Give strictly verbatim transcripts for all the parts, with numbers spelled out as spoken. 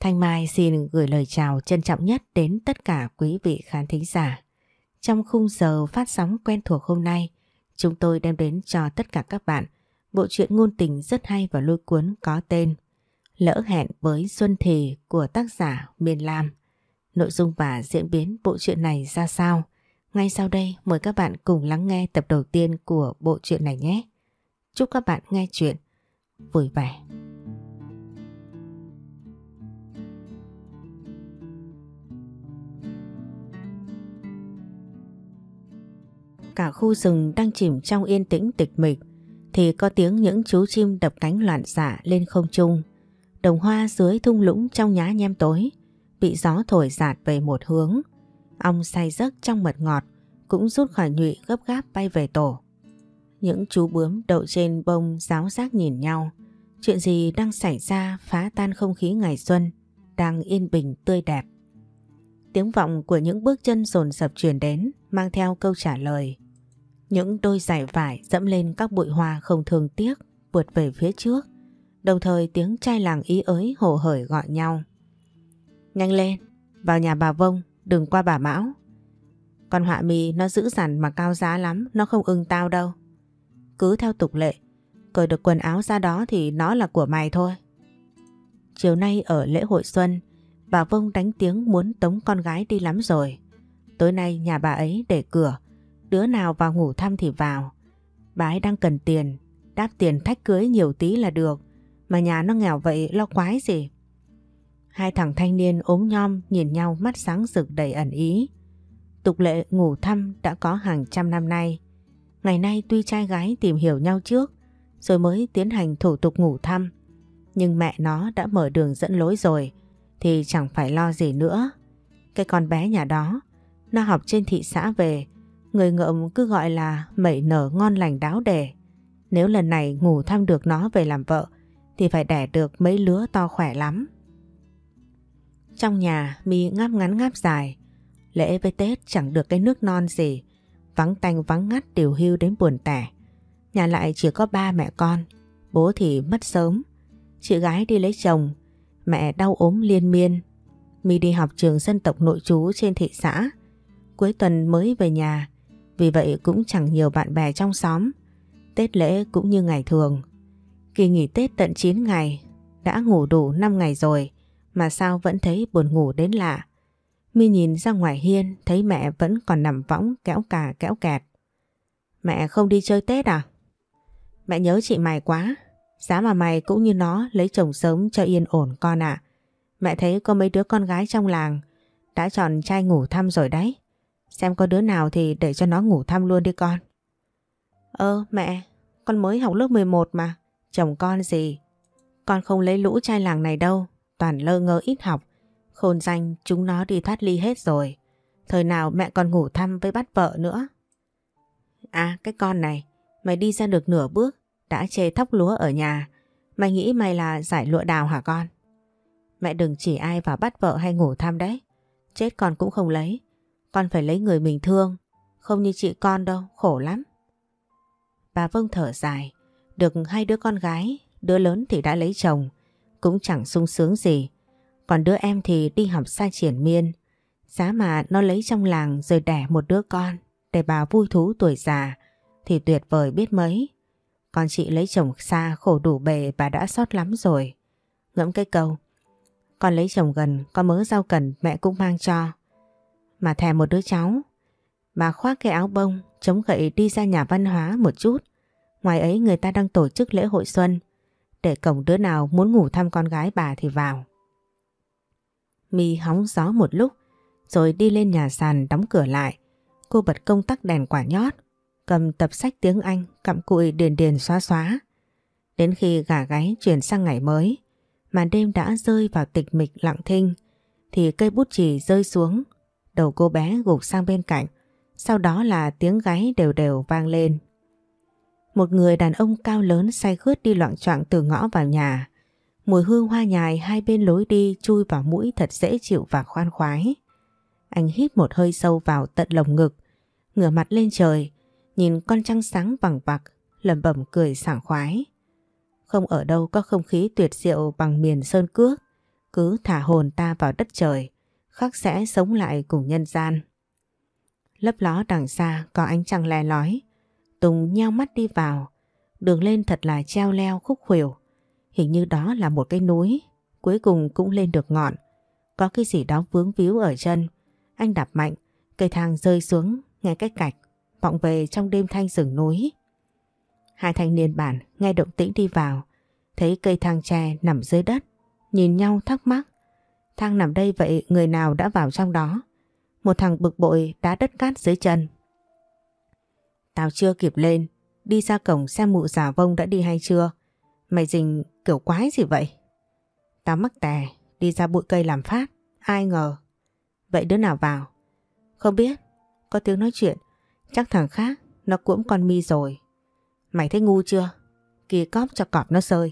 Thanh Mai xin gửi lời chào trân trọng nhất đến tất cả quý vị khán thính giả. Trong khung giờ phát sóng quen thuộc hôm nay, chúng tôi đem đến cho tất cả các bạn bộ truyện ngôn tình rất hay và lôi cuốn có tên Lỡ hẹn với Xuân Thì của tác giả Miên Lam. Nội dung và diễn biến bộ truyện này ra sao? Ngay sau đây mời các bạn cùng lắng nghe tập đầu tiên của bộ truyện này nhé. Chúc các bạn nghe truyện vui vẻ. Cả khu rừng đang chìm trong yên tĩnh tịch mịch thì có tiếng những chú chim đập cánh loạn xạ lên không trung. Đồng hoa dưới thung lũng trong nhá nhem tối bị gió thổi dạt về một hướng. Ong say giấc trong mật ngọt cũng rút khỏi nhụy gấp gáp bay về tổ. Những chú bướm đậu trên bông ráo rác nhìn nhau. Chuyện gì đang xảy ra phá tan không khí ngày xuân đang yên bình tươi đẹp. Tiếng vọng của những bước chân dồn dập truyền đến mang theo câu trả lời. Những đôi giày vải dẫm lên các bụi hoa không thương tiếc vượt về phía trước. Đồng thời tiếng trai làng ý ới hồ hởi gọi nhau. Nhanh lên, vào nhà bà Vông, đừng qua bà Mão. Con họa mi nó dữ dằn mà cao giá lắm, nó không ưng tao đâu. Cứ theo tục lệ, cởi được quần áo ra đó thì nó là của mày thôi. Chiều nay ở lễ hội xuân, bà Vông đánh tiếng muốn tống con gái đi lắm rồi. Tối nay nhà bà ấy để cửa, đứa nào vào ngủ thăm thì vào. Bà ấy đang cần tiền, đáp tiền thách cưới nhiều tí là được. Mà nhà nó nghèo vậy lo quái gì. Hai thằng thanh niên ốm nhom nhìn nhau mắt sáng rực đầy ẩn ý. Tục lệ ngủ thăm đã có hàng trăm năm nay. Ngày nay tuy trai gái tìm hiểu nhau trước rồi mới tiến hành thủ tục ngủ thăm, nhưng mẹ nó đã mở đường dẫn lối rồi thì chẳng phải lo gì nữa. Cái con bé nhà đó, nó học trên thị xã về, người ngợm cứ gọi là mẩy nở ngon lành đáo đề. Nếu lần này ngủ thăm được nó về làm vợ thì phải đẻ được mấy lứa to khỏe lắm. Trong nhà mi ngáp ngắn ngáp dài. Lễ với Tết chẳng được cái nước non gì, vắng tanh vắng ngắt điều hưu đến buồn tẻ. Nhà lại chỉ có ba mẹ con, bố thì mất sớm, chị gái đi lấy chồng, mẹ đau ốm liên miên. Mi đi học trường dân tộc nội trú trên thị xã, cuối tuần mới về nhà, vì vậy cũng chẳng nhiều bạn bè trong xóm. Tết lễ cũng như ngày thường. Kỳ nghỉ Tết tận chín ngày, đã ngủ đủ năm ngày rồi mà sao vẫn thấy buồn ngủ đến lạ. Mi nhìn ra ngoài hiên thấy mẹ vẫn còn nằm võng kéo cà kéo kẹt. Mẹ không đi chơi Tết à? Mẹ nhớ chị mày quá, giá mà mày cũng như nó lấy chồng sớm cho yên ổn con ạ. Mẹ thấy có mấy đứa con gái trong làng đã chọn trai ngủ thăm rồi đấy. Xem có đứa nào thì để cho nó ngủ thăm luôn đi con. Ơ mẹ, con mới học lớp mười một mà, chồng con gì. Con không lấy lũ trai làng này đâu, toàn lơ ngơ ít học. Khôn danh chúng nó đi thoát ly hết rồi. Thời nào mẹ còn ngủ thăm với bắt vợ nữa. À cái con này, mày đi ra được nửa bước đã chê thóc lúa ở nhà. Mày nghĩ mày là giải lụa đào hả con? Mẹ đừng chỉ ai vào bắt vợ hay ngủ thăm đấy. Chết con cũng không lấy. Con phải lấy người mình thương, không như chị con đâu, khổ lắm. Bà Vông thở dài. Được hai đứa con gái, đứa lớn thì đã lấy chồng, cũng chẳng sung sướng gì. Còn đứa em thì đi học xa triển miên. Giá mà nó lấy trong làng rồi đẻ một đứa con để bà vui thú tuổi già thì tuyệt vời biết mấy. Còn chị lấy chồng xa khổ đủ bề bà đã xót lắm rồi. Ngẫm cái câu, con lấy chồng gần, có mớ rau cần mẹ cũng mang cho. Mà thèm một đứa cháu. Bà khoác cái áo bông, chống gậy đi ra nhà văn hóa một chút. Ngoài ấy người ta đang tổ chức lễ hội xuân, để cổng đứa nào muốn ngủ thăm con gái bà thì vào. Mi hóng gió một lúc rồi đi lên nhà sàn đóng cửa lại. Cô bật công tắc đèn quả nhót, cầm tập sách tiếng Anh cặm cụi điền điền xóa xóa. Đến khi gà gáy chuyển sang ngày mới, màn đêm đã rơi vào tịch mịch lặng thinh, thì cây bút chì rơi xuống, đầu cô bé gục sang bên cạnh, sau đó là tiếng gáy đều đều vang lên. Một người đàn ông cao lớn say khướt đi loạng choạng từ ngõ vào nhà. Mùi hương hoa nhài hai bên lối đi chui vào mũi thật dễ chịu và khoan khoái. Anh hít một hơi sâu vào tận lồng ngực, ngửa mặt lên trời, nhìn con trăng sáng vằng vặc, lẩm bẩm cười sảng khoái. Không ở đâu có không khí tuyệt diệu bằng miền sơn cước, cứ thả hồn ta vào đất trời, khắc sẽ sống lại cùng nhân gian. Lấp ló đằng xa có ánh trăng le lói. Tùng nheo mắt đi vào. Đường lên thật là treo leo khúc khuỷu. Hình như đó là một cái núi. Cuối cùng cũng lên được ngọn. Có cái gì đó vướng víu ở chân. Anh đạp mạnh, cây thang rơi xuống, nghe cái cạch vọng về trong đêm thanh rừng núi. Hai thanh niên bản nghe động tĩnh đi vào, thấy cây thang tre nằm dưới đất, nhìn nhau thắc mắc. Thang nằm đây vậy người nào đã vào trong đó? Một thằng bực bội đá đất cát dưới chân. Tao chưa kịp lên, đi ra cổng xem mụ già vông đã đi hay chưa. Mày rình kiểu quái gì vậy? Tao mắc tè, đi ra bụi cây làm phát, ai ngờ. Vậy đứa nào vào? Không biết, có tiếng nói chuyện, chắc thằng khác nó cuỗm con Mi rồi. Mày thấy ngu chưa? Kia cóp cho cọp nó sơi.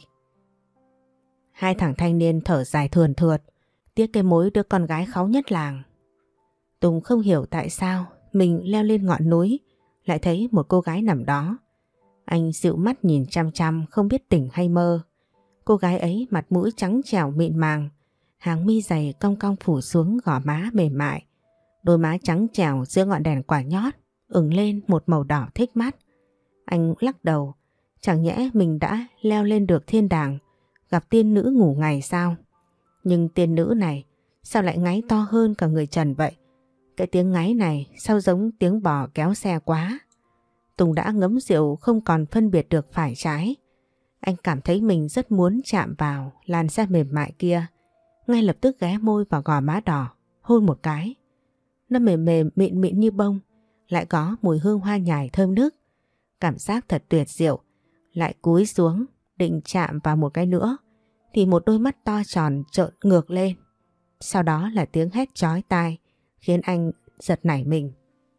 Hai thằng thanh niên thở dài thườn thượt, tiếc cái mối đứa con gái kháu nhất làng. Tùng không hiểu tại sao mình leo lên ngọn núi lại thấy một cô gái nằm đó. Anh dịu mắt nhìn chăm chăm không biết tỉnh hay mơ. Cô gái ấy mặt mũi trắng trẻo mịn màng, hàng mi dày cong cong phủ xuống gò má mềm mại. Đôi má trắng trẻo giữa ngọn đèn quả nhót ửng lên một màu đỏ thích mắt. Anh lắc đầu, chẳng nhẽ mình đã leo lên được thiên đàng, gặp tiên nữ ngủ ngày sao? Nhưng tiên nữ này sao lại ngáy to hơn cả người trần vậy? Cái tiếng ngáy này sao giống tiếng bò kéo xe quá. Tùng đã ngấm rượu không còn phân biệt được phải trái. Anh cảm thấy mình rất muốn chạm vào làn da mềm mại kia. Ngay lập tức ghé môi vào gò má đỏ, hôn một cái. Nó mềm mềm mịn mịn như bông, lại có mùi hương hoa nhài thơm nức. Cảm giác thật tuyệt diệu. Lại cúi xuống, định chạm vào một cái nữa, thì một đôi mắt to tròn trợn ngược lên. Sau đó là tiếng hét chói tai, khiến anh giật nảy mình.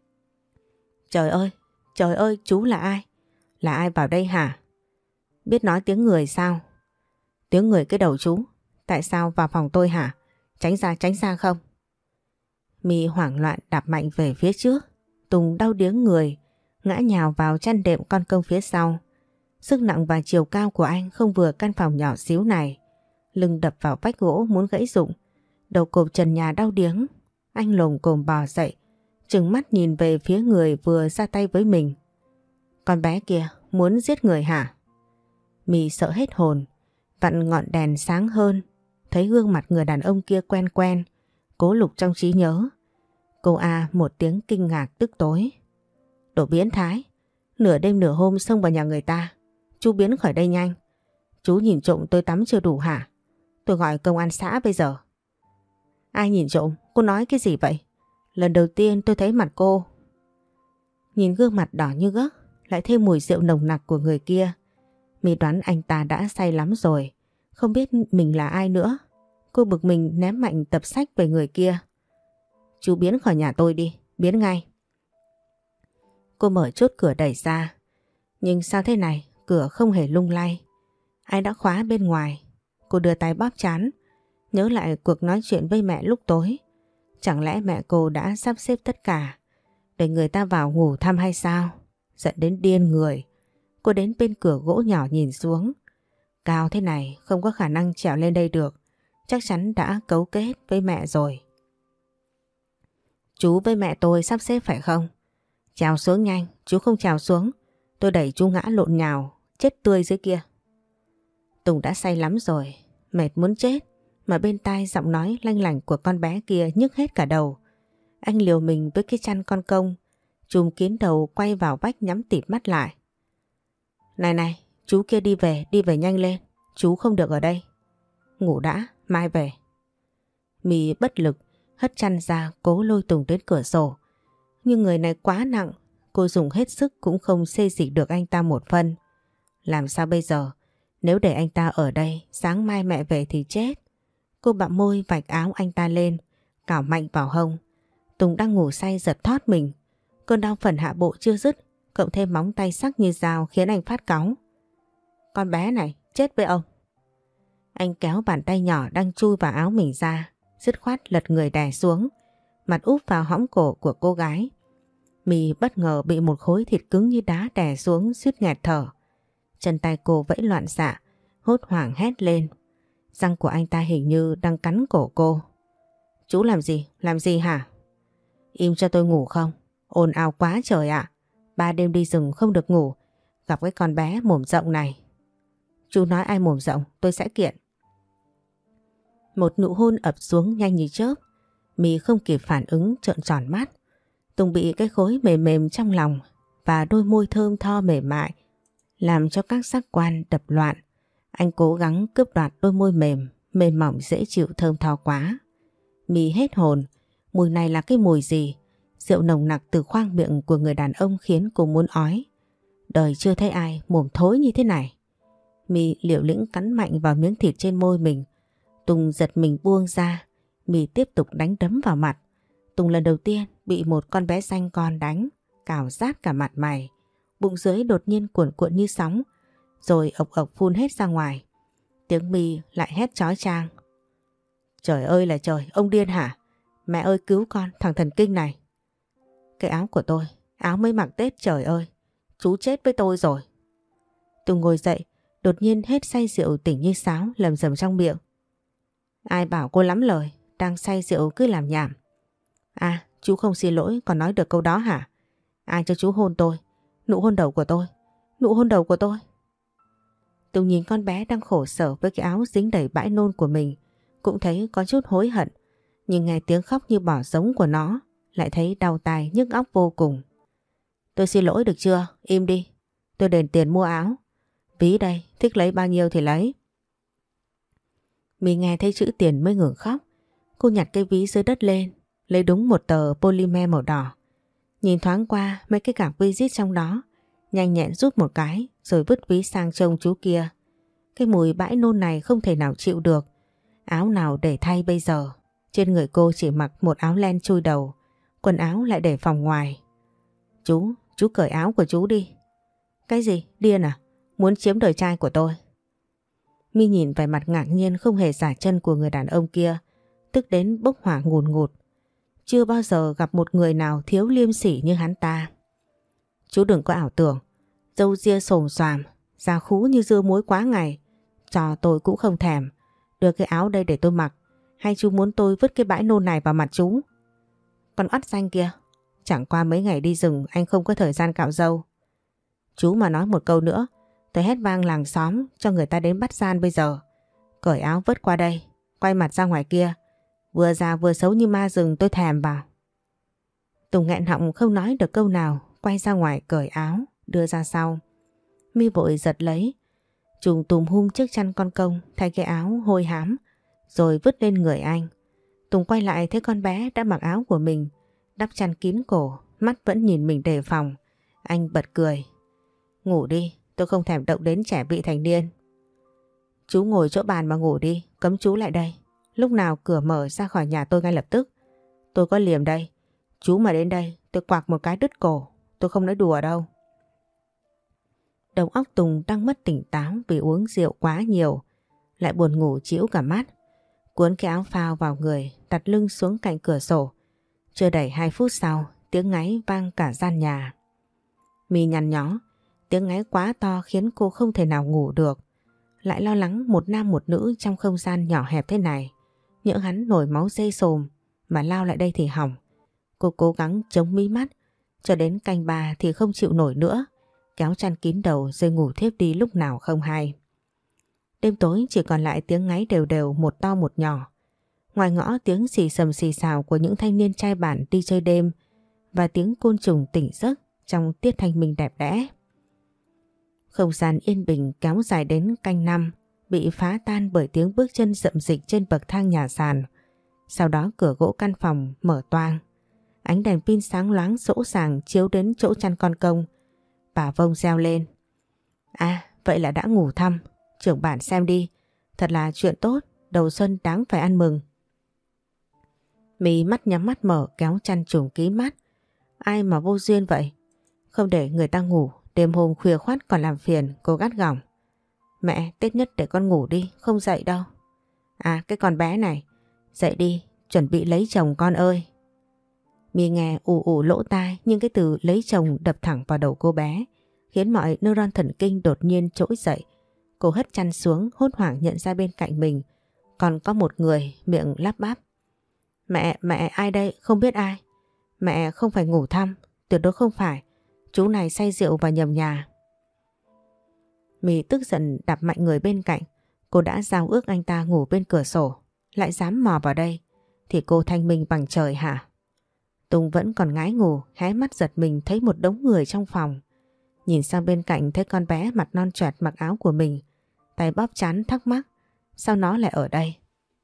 Trời ơi, trời ơi, chú là ai? Là ai vào đây hả? Biết nói tiếng người sao? Tiếng người cái đầu chú. Tại sao vào phòng tôi hả? Tránh ra, tránh ra không? My hoảng loạn đạp mạnh về phía trước. Tùng đau điếng người, ngã nhào vào chăn đệm con công phía sau. Sức nặng và chiều cao của anh không vừa căn phòng nhỏ xíu này. Lưng đập vào vách gỗ muốn gãy rụng. Đầu cộp trần nhà đau điếng. Anh lồm cồm bò dậy, trừng mắt nhìn về phía người vừa ra tay với mình. Con bé kia muốn giết người hả? My sợ hết hồn, vặn ngọn đèn sáng hơn, thấy gương mặt người đàn ông kia quen quen, cố lục trong trí nhớ. Cô A một tiếng kinh ngạc tức tối. Đồ biến thái, nửa đêm nửa hôm xông vào nhà người ta. Chú biến khỏi đây nhanh. Chú nhìn trộm tôi tắm chưa đủ hả? Tôi gọi công an xã bây giờ. Ai nhìn trộm? Cô nói cái gì vậy? Lần đầu tiên tôi thấy mặt cô. Nhìn gương mặt đỏ như gấc, lại thêm mùi rượu nồng nặc của người kia, My đoán anh ta đã say lắm rồi, không biết mình là ai nữa. Cô bực mình ném mạnh tập sách về người kia. Chú biến khỏi nhà tôi đi, biến ngay. Cô mở chốt cửa đẩy ra, nhưng sao thế này, cửa không hề lung lay. Ai đã khóa bên ngoài? Cô đưa tay bóp trán, nhớ lại cuộc nói chuyện với mẹ lúc tối. Chẳng lẽ mẹ cô đã sắp xếp tất cả để người ta vào ngủ thăm hay sao? Giận đến điên người. Cô đến bên cửa gỗ nhỏ nhìn xuống. Cao thế này không có khả năng trèo lên đây được. Chắc chắn đã cấu kết với mẹ rồi. Chú với mẹ tôi sắp xếp phải không? Trèo xuống nhanh, chú không trèo xuống tôi đẩy chú ngã lộn nhào, chết tươi dưới kia. Tùng đã say lắm rồi, mệt muốn chết, mà bên tai giọng nói lanh lảnh của con bé kia nhức hết cả đầu. Anh liều mình với cái chăn con công, chùm kín đầu quay vào vách nhắm tịt mắt lại. Này này, chú kia đi về, đi về nhanh lên, chú không được ở đây. Ngủ đã, mai về. My bất lực, hất chăn ra cố lôi Tùng đến cửa sổ. Nhưng người này quá nặng, cô dùng hết sức cũng không xê dịch được anh ta một phân. Làm sao bây giờ? Nếu để anh ta ở đây, sáng mai mẹ về thì chết. Cô bặm môi vạch áo anh ta lên, cào mạnh vào hông. Tùng đang ngủ say giật thót mình. Cơn đau phần hạ bộ chưa dứt, cộng thêm móng tay sắc như dao khiến anh phát cáu. Con bé này, chết với ông. Anh kéo bàn tay nhỏ đang chui vào áo mình ra, dứt khoát lật người đè xuống, mặt úp vào hõm cổ của cô gái. My bất ngờ bị một khối thịt cứng như đá đè xuống suýt nghẹt thở. Chân tay cô vẫy loạn xạ, hốt hoảng hét lên. Răng của anh ta hình như đang cắn cổ cô. Chú làm gì? Làm gì hả? Im cho tôi ngủ không? Ồn ào quá trời ạ. Ba đêm đi rừng không được ngủ. Gặp cái con bé mồm rộng này. Chú nói ai mồm rộng? Tôi sẽ kiện. Một nụ hôn ập xuống nhanh như chớp. My không kịp phản ứng trợn tròn mắt. Tùng bị cái khối mềm mềm trong lòng và đôi môi thơm tho mềm mại làm cho các giác quan đập loạn. Anh cố gắng cướp đoạt đôi môi mềm, mềm mỏng dễ chịu thơm tho quá. My hết hồn. Mùi này là cái mùi gì? Rượu nồng nặc từ khoang miệng của người đàn ông khiến cô muốn ói. Đời chưa thấy ai mồm thối như thế này. My liều lĩnh cắn mạnh vào miếng thịt trên môi mình. Tùng giật mình buông ra. My tiếp tục đánh đấm vào mặt. Tùng lần đầu tiên bị một con bé xanh con đánh, cào rát cả mặt mày. Bụng dưới đột nhiên cuộn cuộn như sóng, rồi ộc ộc phun hết ra ngoài. Tiếng My lại hét chói chang. Trời ơi là trời, ông điên hả? Mẹ ơi cứu con, thằng thần kinh này. Cái áo của tôi, áo mới mặc Tết, trời ơi. Chú chết với tôi rồi. Tùng ngồi dậy, đột nhiên hết say rượu tỉnh như sáo, lầm rầm trong miệng. Ai bảo cô lắm lời, đang say rượu cứ làm nhảm. À, chú không xin lỗi còn nói được câu đó hả? Ai cho chú hôn tôi? Nụ hôn đầu của tôi, nụ hôn đầu của tôi. Tùng nhìn con bé đang khổ sở với cái áo dính đầy bãi nôn của mình, cũng thấy có chút hối hận. Nhưng nghe tiếng khóc như bỏ giống của nó, lại thấy đau tai nhức óc vô cùng. Tôi xin lỗi được chưa? Im đi. Tôi đền tiền mua áo. Ví đây, thích lấy bao nhiêu thì lấy. Mình nghe thấy chữ tiền mới ngừng khóc. Cô nhặt cái ví dưới đất lên, lấy đúng một tờ polymer màu đỏ. Nhìn thoáng qua mấy cái cạc visit trong đó, nhanh nhẹn rút một cái rồi vứt ví sang trông chú kia. Cái mùi bãi nôn này không thể nào chịu được. Áo nào để thay bây giờ? Trên người cô chỉ mặc một áo len chui đầu, quần áo lại để phòng ngoài. Chú, chú cởi áo của chú đi. Cái gì? Điên à? Muốn chiếm đời trai của tôi? My nhìn vẻ mặt ngạc nhiên không hề xả chân của người đàn ông kia, tức đến bốc hỏa ngùn ngụt. Chưa bao giờ gặp một người nào thiếu liêm sỉ như hắn ta. Chú đừng có ảo tưởng, râu ria xồm xoàm, da khú như dưa muối quá ngày. Cho tôi cũng không thèm. Đưa cái áo đây để tôi mặc, hay chú muốn tôi vứt cái bãi nôn này vào mặt chú? Con oắt xanh kia, chẳng qua mấy ngày đi rừng anh không có thời gian cạo râu. Chú mà nói một câu nữa, tôi hét vang làng xóm cho người ta đến bắt gian bây giờ. Cởi áo vứt qua đây, quay mặt ra ngoài kia. Vừa già vừa xấu như ma rừng tôi thèm vào. Tùng nghẹn họng không nói được câu nào, quay ra ngoài cởi áo, đưa ra sau. My vội giật lấy, trùng tùm hum chiếc chăn con công thay cái áo hôi hám, rồi vứt lên người anh. Tùng quay lại thấy con bé đã mặc áo của mình, đắp chăn kín cổ, mắt vẫn nhìn mình đề phòng. Anh bật cười. Ngủ đi, tôi không thèm động đến trẻ vị thành niên. Chú ngồi chỗ bàn mà ngủ đi, cấm chú lại đây. Lúc nào cửa mở ra khỏi nhà tôi ngay lập tức. Tôi có liềm đây. Chú mà đến đây tôi quạc một cái đứt cổ. Tôi không nói đùa đâu. Đầu óc Tùng đang mất tỉnh táo vì uống rượu quá nhiều. Lại buồn ngủ chĩu cả mắt. Cuốn cái áo phao vào người, đặt lưng xuống cạnh cửa sổ. Chưa đầy hai phút sau, tiếng ngáy vang cả gian nhà. My nhăn nhó, tiếng ngáy quá to khiến cô không thể nào ngủ được. Lại lo lắng một nam một nữ trong không gian nhỏ hẹp thế này. Nhỡ hắn nổi máu dây sồm mà lao lại đây thì hỏng. Cô cố gắng chống mí mắt, cho đến canh ba thì không chịu nổi nữa, kéo chăn kín đầu rồi ngủ thiếp đi lúc nào không hay. Đêm tối chỉ còn lại tiếng ngáy đều đều một to một nhỏ. Ngoài ngõ tiếng xì xầm xì xào của những thanh niên trai bản đi chơi đêm và tiếng côn trùng tỉnh giấc trong tiết thanh minh đẹp đẽ. Không gian yên bình kéo dài đến canh năm, bị phá tan bởi tiếng bước chân rậm rịch trên bậc thang nhà sàn. Sau đó cửa gỗ căn phòng mở toang. Ánh đèn pin sáng loáng sỗ sàng chiếu đến chỗ chăn con công. Bà Vông reo lên. À, vậy là đã ngủ thăm. Trưởng bản xem đi. Thật là chuyện tốt, đầu xuân đáng phải ăn mừng. Mí mắt nhắm mắt mở kéo chăn trùm kín mắt. Ai mà vô duyên vậy? Không để người ta ngủ, đêm hôm khuya khoắt còn làm phiền, cô gắt gỏng. Mẹ, Tết nhất để con ngủ đi, không dậy đâu. À, cái con bé này, dậy đi, chuẩn bị lấy chồng con ơi. My nghe ù ù lỗ tai, nhưng cái từ lấy chồng đập thẳng vào đầu cô bé, khiến mọi neuron thần kinh đột nhiên trỗi dậy. Cô hất chăn xuống, hốt hoảng nhận ra bên cạnh mình Còn có một người miệng lắp bắp. Mẹ, mẹ ai đây? Không biết ai. Mẹ không phải ngủ thăm, tuyệt đối không phải. Chú này say rượu và nhầm nhà. My tức giận đạp mạnh người bên cạnh. Cô đã giao ước anh ta ngủ bên cửa sổ, lại dám mò vào đây, thì cô thanh minh bằng trời hả? Tùng vẫn còn ngái ngủ, hé mắt giật mình thấy một đống người trong phòng. Nhìn sang bên cạnh thấy con bé mặt non choẹt mặc áo của mình, tay bóp trán thắc mắc, sao nó lại ở đây?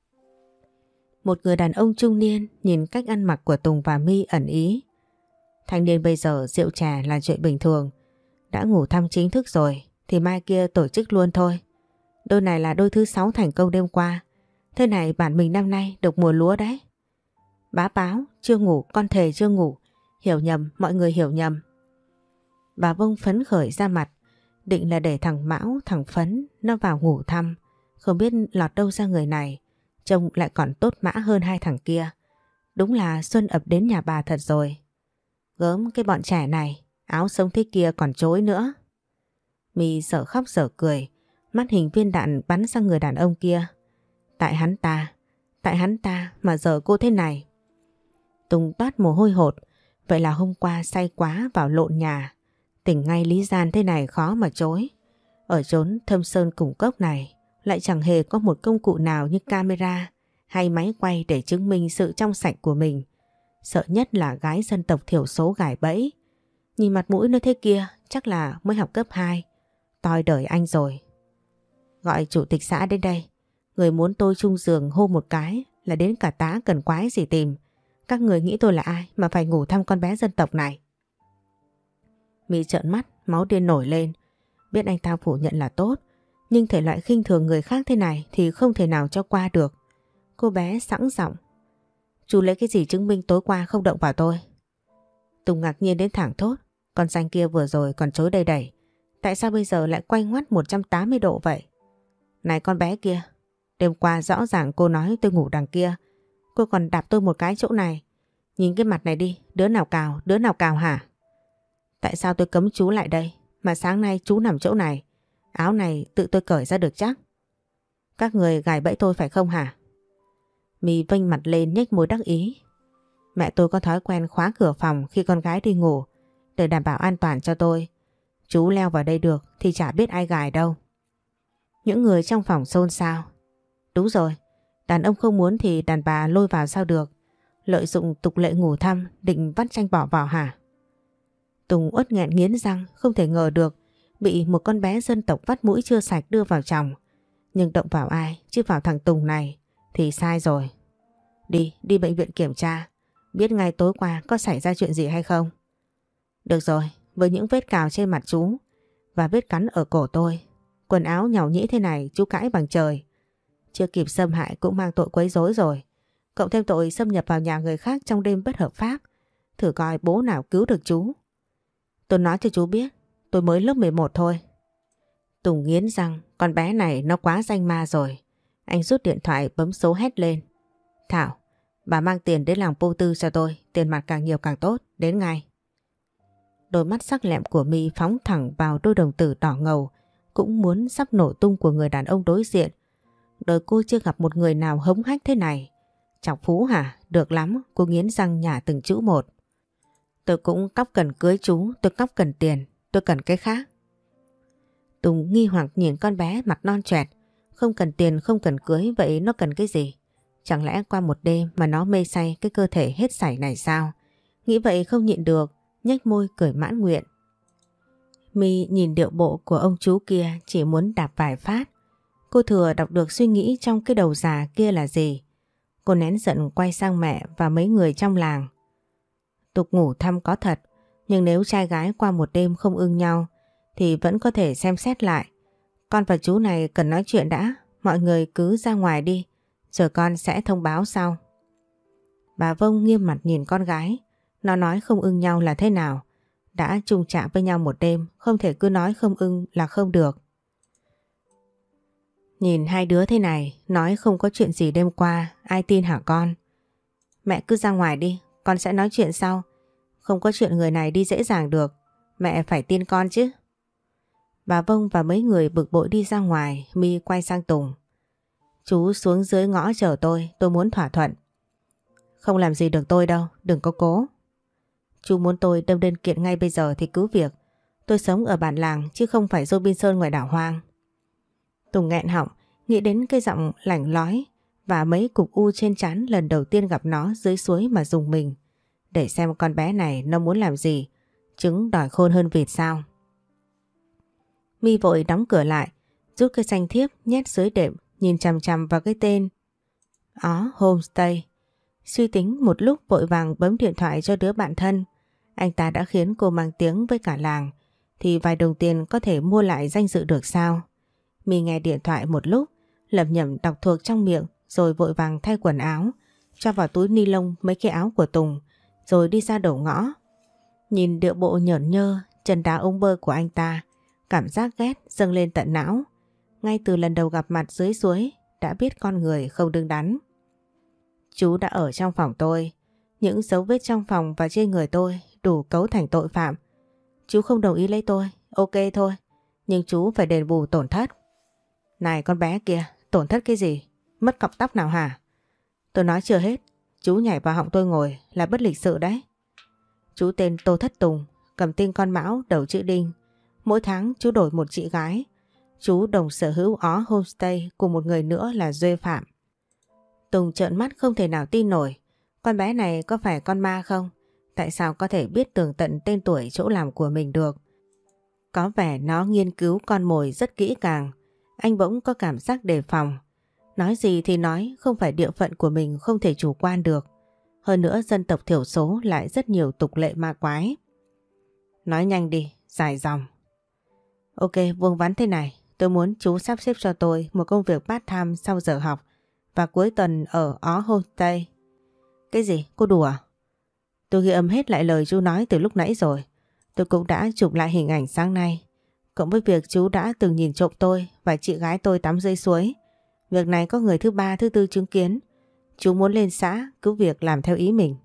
Một người đàn ông trung niên nhìn cách ăn mặc của Tùng và My ẩn ý. Thanh niên bây giờ rượu chè là chuyện bình thường, đã ngủ thăm chính thức rồi thì mai kia tổ chức luôn thôi. Đôi này là đôi thứ sáu thành công đêm qua, thế này bản mình năm nay được mùa lúa đấy. Bá báo, chưa ngủ, con thề chưa ngủ, hiểu nhầm, mọi người hiểu nhầm. Bà Vông phấn khởi ra mặt, định là để thằng Mão, thằng Phấn nó vào ngủ thăm, không biết lọt đâu ra người này, trông lại còn tốt mã hơn hai thằng kia. Đúng là xuân ập đến nhà bà thật rồi. Gớm cái bọn trẻ này, áo sống thế kia còn chối nữa. My sợ khóc sợ cười, mắt hình viên đạn bắn sang người đàn ông kia. Tại hắn ta, tại hắn ta mà giờ cô thế này. Tùng toát mồ hôi hột, vậy là hôm qua say quá vào lộn nhà. Tỉnh ngay lý gian thế này khó mà chối. Ở chốn thâm sơn cùng cốc này lại chẳng hề có một công cụ nào như camera hay máy quay để chứng minh sự trong sạch của mình. Sợ nhất là gái dân tộc thiểu số gài bẫy. Nhìn mặt mũi nó thế kia chắc là mới học cấp hai. Toi đời anh rồi. Gọi chủ tịch xã đến đây. Người muốn tôi chung giường hô một cái là đến cả tá cần quái gì tìm. Các người nghĩ tôi là ai mà phải ngủ thăm con bé dân tộc này? My trợn mắt, máu điên nổi lên. Biết anh ta phủ nhận là tốt, nhưng thể loại khinh thường người khác thế này thì không thể nào cho qua được. Cô bé sẵn giọng. Chú lấy cái gì chứng minh tối qua không động vào tôi? Tùng ngạc nhiên đến thảng thốt. Con danh kia vừa rồi còn chối đầy đẩy, tại sao bây giờ lại quay ngoắt một trăm tám mươi độ vậy? Này con bé kia, đêm qua rõ ràng cô nói tôi ngủ đằng kia, cô còn đạp tôi một cái chỗ này. Nhìn cái mặt này đi, đứa nào cào, đứa nào cào hả? Tại sao tôi cấm chú lại đây, mà sáng nay chú nằm chỗ này? Áo này tự tôi cởi ra được chắc. Các người gài bẫy tôi phải không hả? My vênh mặt lên nhếch môi đắc ý. Mẹ tôi có thói quen khóa cửa phòng khi con gái đi ngủ để đảm bảo an toàn cho tôi. Chú leo vào đây được thì chả biết ai gài đâu. Những người trong phòng xôn xao. Đúng rồi, đàn ông không muốn thì đàn bà lôi vào sao được. Lợi dụng tục lệ ngủ thăm định vắt chanh bỏ vào hả? Tùng uất nghẹn nghiến răng, không thể ngờ được bị một con bé dân tộc vắt mũi chưa sạch đưa vào chồng. Nhưng động vào ai chứ vào thằng Tùng này thì sai rồi. Đi, đi bệnh viện kiểm tra, biết ngay tối qua có xảy ra chuyện gì hay không. Được rồi, với những vết cào trên mặt chú và vết cắn ở cổ tôi, quần áo nhàu nhĩ thế này chú cãi bằng trời. Chưa kịp xâm hại cũng mang tội quấy rối rồi, cộng thêm tội xâm nhập vào nhà người khác trong đêm bất hợp pháp. Thử coi bố nào cứu được chú. Tôi nói cho chú biết, tôi mới lớp mười một thôi. Tùng nghiến răng, con bé này nó quá danh ma rồi. Anh rút điện thoại bấm số hét lên. Thảo, bà mang tiền đến làng vô tư cho tôi, tiền mặt càng nhiều càng tốt, đến ngay. Đôi mắt sắc lẹm của My phóng thẳng vào đôi đồng tử đỏ ngầu, cũng muốn sắp nổ tung của người đàn ông đối diện. Đời cô chưa gặp một người nào hống hách thế này. Chọc phú hả? Được lắm, cô nghiến răng nhả từng chữ một. Tôi cũng cóc cần cưới chú, tôi cóc cần tiền, tôi cần cái khác. Tùng nghi hoặc nhìn con bé mặt non choẹt, không cần tiền không cần cưới, vậy nó cần cái gì? Chẳng lẽ qua một đêm mà nó mê say cái cơ thể hết sảy này sao? Nghĩ vậy không nhịn được, nhếch môi cười mãn nguyện. My nhìn điệu bộ của ông chú kia chỉ muốn đạp vài phát. Cô thừa đọc được suy nghĩ trong cái đầu già kia là gì. Cô nén giận quay sang mẹ và mấy người trong làng. Tục ngủ thăm có thật, nhưng nếu trai gái qua một đêm không ưng nhau thì vẫn có thể xem xét lại. Con và chú này cần nói chuyện đã, mọi người cứ ra ngoài đi, rồi con sẽ thông báo sau. Bà Vông nghiêm mặt nhìn con gái, nó nói không ưng nhau là thế nào? Đã chung chạm với nhau một đêm, không thể cứ nói không ưng là không được. Nhìn hai đứa thế này, nói không có chuyện gì đêm qua, ai tin hả con? Mẹ cứ ra ngoài đi, con sẽ nói chuyện sau. Không có chuyện người này đi dễ dàng được, mẹ phải tin con chứ. Bà Vông và mấy người bực bội đi ra ngoài, My quay sang Tùng. Chú xuống dưới ngõ chờ tôi, tôi muốn thỏa thuận. Không làm gì được tôi đâu, đừng có cố. Chú muốn tôi đâm đơn kiện ngay bây giờ thì cứ việc. Tôi sống ở bản làng chứ không phải Robinson ngoài đảo hoang. Tùng nghẹn họng, nghĩ đến cái giọng lảnh lói và mấy cục u trên trán lần đầu tiên gặp nó dưới suối mà dùng mình. Để xem con bé này nó muốn làm gì. Trứng đòi khôn hơn vịt sao? My vội đóng cửa lại, rút cái danh thiếp nhét dưới đệm, nhìn chằm chằm vào cái tên Ó Homestay. Suy tính một lúc vội vàng bấm điện thoại cho đứa bạn thân. Anh ta đã khiến cô mang tiếng với cả làng, thì vài đồng tiền có thể mua lại danh dự được sao? My nghe điện thoại một lúc, lẩm nhẩm đọc thuộc trong miệng, rồi vội vàng thay quần áo, cho vào túi ni lông mấy cái áo của Tùng, rồi đi ra đầu ngõ. Nhìn điệu bộ nhởn nhơ, chân đá ống bơ của anh ta, cảm giác ghét dâng lên tận não. Ngay từ lần đầu gặp mặt dưới suối, đã biết con người không đứng đắn. Chú đã ở trong phòng tôi, những dấu vết trong phòng và trên người tôi đủ cấu thành tội phạm. Chú không đồng ý lấy tôi, ok thôi, nhưng chú phải đền bù tổn thất. Này con bé kia, tổn thất cái gì? Mất cọng tóc nào hả? Tôi nói chưa hết, chú nhảy vào họng tôi ngồi là bất lịch sự đấy. Chú tên Tô Thất Tùng, cầm tinh con mão đầu chữ đinh. Mỗi tháng chú đổi một chị gái. Chú đồng sở hữu Ó Homestay cùng một người nữa là Duê Phạm. Tùng trợn mắt không thể nào tin nổi. Con bé này có phải con ma không? Tại sao có thể biết tường tận tên tuổi chỗ làm của mình được? Có vẻ nó nghiên cứu con mồi rất kỹ càng. Anh bỗng có cảm giác đề phòng. Nói gì thì nói, không phải địa phận của mình không thể chủ quan được. Hơn nữa dân tộc thiểu số lại rất nhiều tục lệ ma quái. Nói nhanh đi, dài dòng. Ok, vuông vắn thế này. Tôi muốn chú sắp xếp cho tôi một công việc part time sau giờ học và cuối tuần ở Ó Homestay. Cái gì? Cô đùa? Tôi ghi âm hết lại lời chú nói từ lúc nãy rồi. Tôi cũng đã chụp lại hình ảnh sáng nay. Cộng với việc chú đã từng nhìn trộm tôi và chị gái tôi tắm dưới suối. Việc này có người thứ ba, thứ tư chứng kiến. Chú muốn lên xã, cứ việc làm theo ý mình.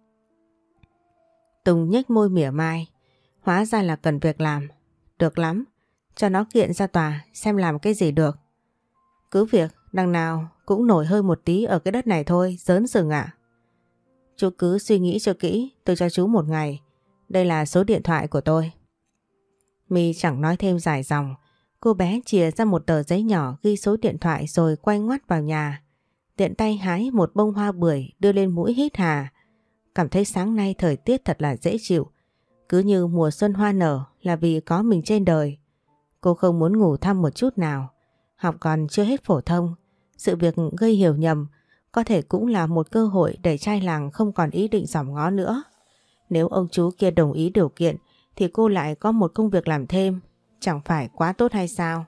Tùng nhếch môi mỉa mai. Hóa ra là cần việc làm. Được lắm. Cho nó kiện ra tòa xem làm cái gì được. Cứ việc, đằng nào cũng nổi hơi một tí ở cái đất này thôi, dớn rừng ạ. Chú cứ suy nghĩ cho kỹ, tôi cho chú một ngày. Đây là số điện thoại của tôi. My chẳng nói thêm dài dòng. Cô bé chìa ra một tờ giấy nhỏ ghi số điện thoại rồi quay ngoắt vào nhà. Tiện tay hái một bông hoa bưởi đưa lên mũi hít hà. Cảm thấy sáng nay thời tiết thật là dễ chịu. Cứ như mùa xuân hoa nở là vì có mình trên đời. Cô không muốn ngủ thăm một chút nào. Học còn chưa hết phổ thông. Sự việc gây hiểu nhầm có thể cũng là một cơ hội để trai làng không còn ý định giỏng ngó nữa. Nếu ông chú kia đồng ý điều kiện thì cô lại có một công việc làm thêm. Chẳng phải quá tốt hay sao?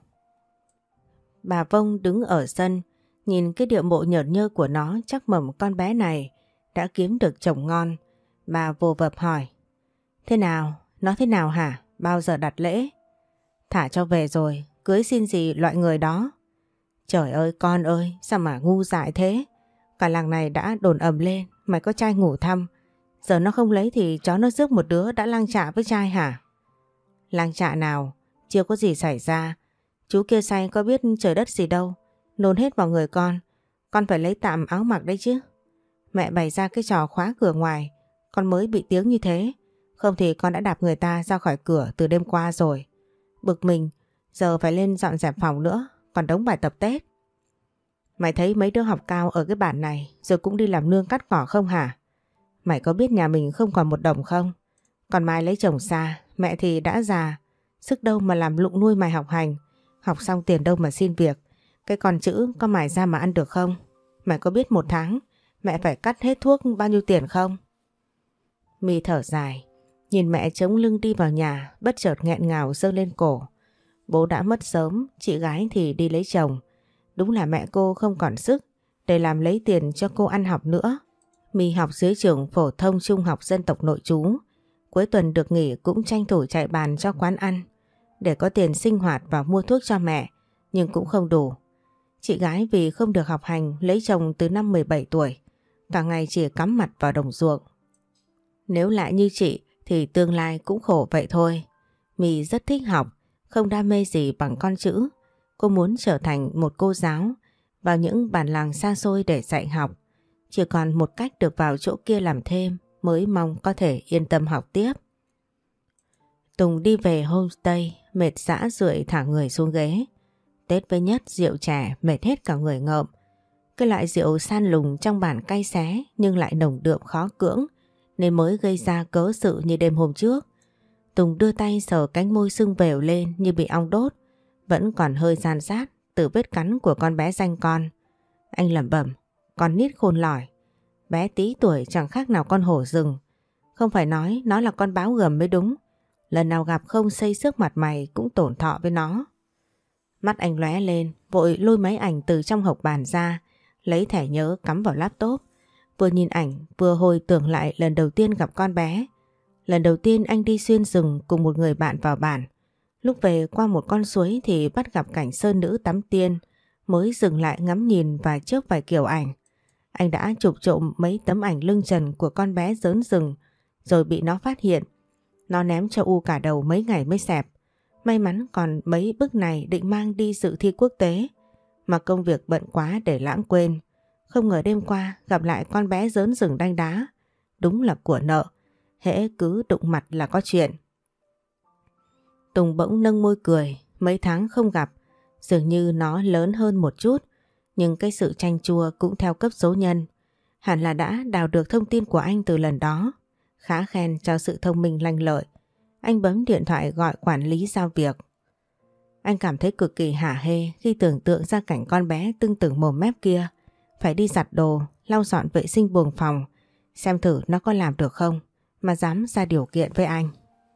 Bà Vông đứng ở sân, nhìn cái điệu bộ nhởn nhơ của nó, chắc mẩm con bé này đã kiếm được chồng ngon. Bà vồ vập hỏi. Thế nào? Nó thế nào hả? Bao giờ đặt lễ? Thả cho về rồi, cưới xin gì loại người đó? Trời ơi con ơi, sao mà ngu dại thế? Cả làng này đã đồn ầm lên, mày có trai ngủ thăm. Giờ nó không lấy thì chó nó rước một đứa đã lang chạ với trai hả? Lang chạ nào? Chưa có gì xảy ra. Chú kia say có biết trời đất gì đâu. Nôn hết vào người con. Con phải lấy tạm áo mặc đấy chứ. Mẹ bày ra cái trò khóa cửa ngoài. Con mới bị tiếng như thế. Không thì con đã đạp người ta ra khỏi cửa từ đêm qua rồi. Bực mình. Giờ phải lên dọn dẹp phòng nữa. Còn đống bài tập Tết. Mày thấy mấy đứa học cao ở cái bản này rồi cũng đi làm nương cắt cỏ không hả? Mày có biết nhà mình không còn một đồng không? Còn mai lấy chồng xa. Mẹ thì đã già. Sức đâu mà làm lụng nuôi mày học hành. Học xong tiền đâu mà xin việc. Cái con chữ có mài ra mà ăn được không? Mày có biết một tháng mẹ phải cắt hết thuốc bao nhiêu tiền không? My thở dài. Nhìn mẹ chống lưng đi vào nhà, bất chợt nghẹn ngào dâng lên cổ. Bố đã mất sớm, chị gái thì đi lấy chồng. Đúng là mẹ cô không còn sức để làm lấy tiền cho cô ăn học nữa. My học dưới trường phổ thông trung học dân tộc nội trú. Cuối tuần được nghỉ cũng tranh thủ chạy bàn cho quán ăn để có tiền sinh hoạt và mua thuốc cho mẹ, nhưng cũng không đủ. Chị gái vì không được học hành lấy chồng từ năm mười bảy tuổi, cả ngày chỉ cắm mặt vào đồng ruộng. Nếu lại như chị thì tương lai cũng khổ vậy thôi. My rất thích học, không đam mê gì bằng con chữ. Cô muốn trở thành một cô giáo vào những bản làng xa xôi để dạy học. Chỉ còn một cách được vào chỗ kia làm thêm mới mong có thể yên tâm học tiếp. Tùng đi về homestay, mệt rã rượi thả người xuống ghế. Tết với Nhất rượu chè mệt hết cả người ngợm. Cái loại rượu san lùng trong bản cay xé nhưng lại nồng đượm khó cưỡng nên mới gây ra cớ sự như đêm hôm trước. Tùng đưa tay sờ cánh môi sưng vèo lên như bị ong đốt, vẫn còn hơi ran rát từ vết cắn của con bé danh con. Anh lẩm bẩm, con nít khôn lỏi. Bé tí tuổi chẳng khác nào con hổ rừng. Không phải nói nó là con báo gầm mới đúng. Lần nào gặp không xây xước mặt mày cũng tổn thọ với nó. Mắt anh lóe lên, vội lôi máy ảnh từ trong hộc bàn ra, lấy thẻ nhớ cắm vào laptop. Vừa nhìn ảnh vừa hồi tưởng lại lần đầu tiên gặp con bé. Lần đầu tiên anh đi xuyên rừng cùng một người bạn vào bản. Lúc về qua một con suối thì bắt gặp cảnh sơn nữ tắm tiên, mới dừng lại ngắm nhìn và chớp vài kiểu ảnh. Anh đã chụp trộm mấy tấm ảnh lưng trần của con bé rớn rừng rồi bị nó phát hiện. Nó ném cho U cả đầu mấy ngày mới xẹp. May mắn còn mấy bức này định mang đi dự thi quốc tế mà công việc bận quá để lãng quên. Không ngờ đêm qua gặp lại con bé rớn rừng đanh đá. Đúng là của nợ, hễ cứ đụng mặt là có chuyện. Tùng bỗng nâng môi cười, mấy tháng không gặp, dường như nó lớn hơn một chút, nhưng cái sự chanh chua cũng theo cấp số nhân. Hẳn là đã đào được thông tin của anh từ lần đó, khá khen cho sự thông minh lanh lợi. Anh bấm điện thoại gọi quản lý giao việc. Anh cảm thấy cực kỳ hả hê khi tưởng tượng ra cảnh con bé tưng tửng mồm mép kia phải đi giặt đồ, lau dọn vệ sinh buồng phòng, xem thử nó có làm được không mà dám ra điều kiện với anh.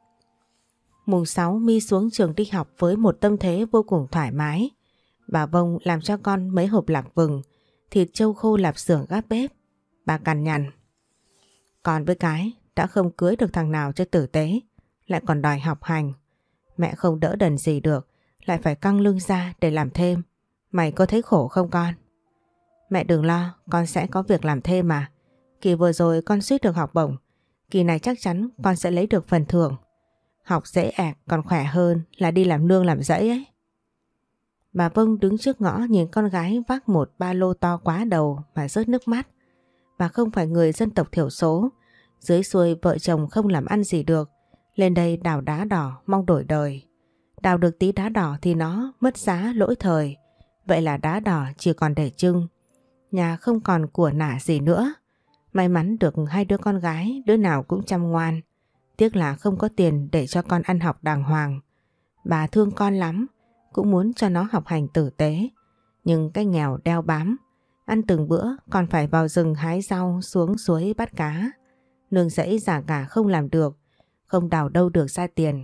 Mùng sáu My xuống trường đi học với một tâm thế vô cùng thoải mái. Bà Vông làm cho con mấy hộp lạc vừng, thịt trâu khô lạp xưởng gác bếp. Bà cằn nhằn. Con với cái đã không cưới được thằng nào cho tử tế, lại còn đòi học hành. Mẹ không đỡ đần gì được, lại phải căng lưng ra để làm thêm. Mày có thấy khổ không con? Mẹ đừng lo, con sẽ có việc làm thêm mà. Kỳ vừa rồi con suýt được học bổng, kỳ này chắc chắn con sẽ lấy được phần thưởng. Học dễ ẹc còn khỏe hơn là đi làm nương làm rẫy ấy. Bà Vông đứng trước ngõ nhìn con gái vác một ba lô to quá đầu mà rớt nước mắt. Bà không phải người dân tộc thiểu số, dưới xuôi vợ chồng không làm ăn gì được, lên đây đào đá đỏ mong đổi đời. Đào được tí đá đỏ thì nó mất giá lỗi thời, vậy là đá đỏ chỉ còn để trưng. Nhà không còn của nả gì nữa. May mắn được hai đứa con gái, đứa nào cũng chăm ngoan. Tiếc là không có tiền để cho con ăn học đàng hoàng. Bà thương con lắm, cũng muốn cho nó học hành tử tế. Nhưng cái nghèo đeo bám, ăn từng bữa còn phải vào rừng hái rau, xuống suối bắt cá. Nương rẫy giả cả không làm được, không đào đâu được ra tiền.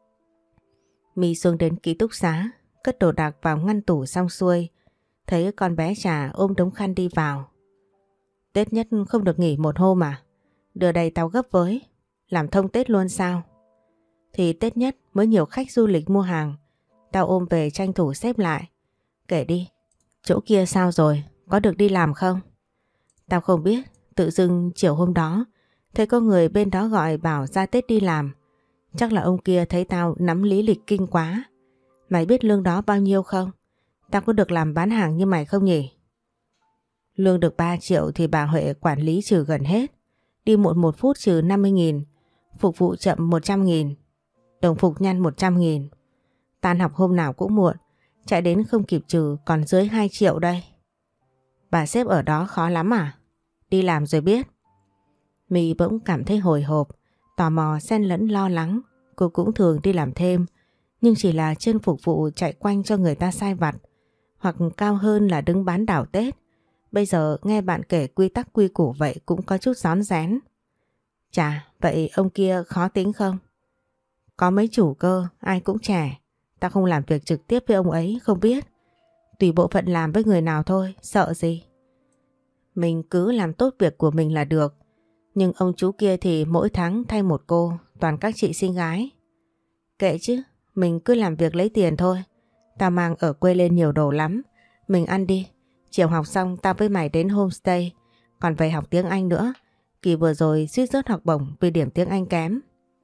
My xuống đến ký túc xá, cất đồ đạc vào ngăn tủ xong xuôi, thấy con bé Trà ôm đống khăn đi vào. Tết Nhất không được nghỉ một hôm à? Đưa đây tao gấp với. Làm thông Tết luôn sao? Thì Tết Nhất mới nhiều khách du lịch mua hàng, tao ôm về tranh thủ xếp lại. Kể đi, chỗ kia sao rồi? Có được đi làm không? Tao không biết, tự dưng chiều hôm đó thấy có người bên đó gọi bảo ra Tết đi làm. Chắc là ông kia thấy tao nắm lý lịch kinh quá. Mày biết lương đó bao nhiêu không? Tao có được làm bán hàng như mày không nhỉ? Lương được ba triệu thì bà Huệ quản lý trừ gần hết. Đi muộn một phút trừ năm mươi nghìn, phục vụ chậm một trăm nghìn, đồng phục nhăn một trăm nghìn. Tan học hôm nào cũng muộn, chạy đến không kịp trừ còn dưới hai triệu đây. Bà sếp ở đó khó lắm à? Đi làm rồi biết. My bỗng cảm thấy hồi hộp, tò mò xen lẫn lo lắng. Cô cũng thường đi làm thêm, nhưng chỉ là trên phục vụ chạy quanh cho người ta sai vặt, hoặc cao hơn là đứng bán đảo Tết. Bây giờ nghe bạn kể quy tắc quy củ vậy cũng có chút rón rén. Chà, vậy ông kia khó tính không? Có mấy chủ cơ, ai cũng trẻ. Ta không làm việc trực tiếp với ông ấy không biết. Tùy bộ phận làm với người nào thôi, sợ gì. Mình cứ làm tốt việc của mình là được. Nhưng ông chú kia thì mỗi tháng thay một cô, toàn các chị xinh gái. Kệ chứ, mình cứ làm việc lấy tiền thôi. Tao mang ở quê lên nhiều đồ lắm. Mình ăn đi. Chiều học xong tao với mày đến homestay. Còn về học tiếng Anh nữa. Kỳ vừa rồi suýt rớt học bổng vì điểm tiếng Anh kém.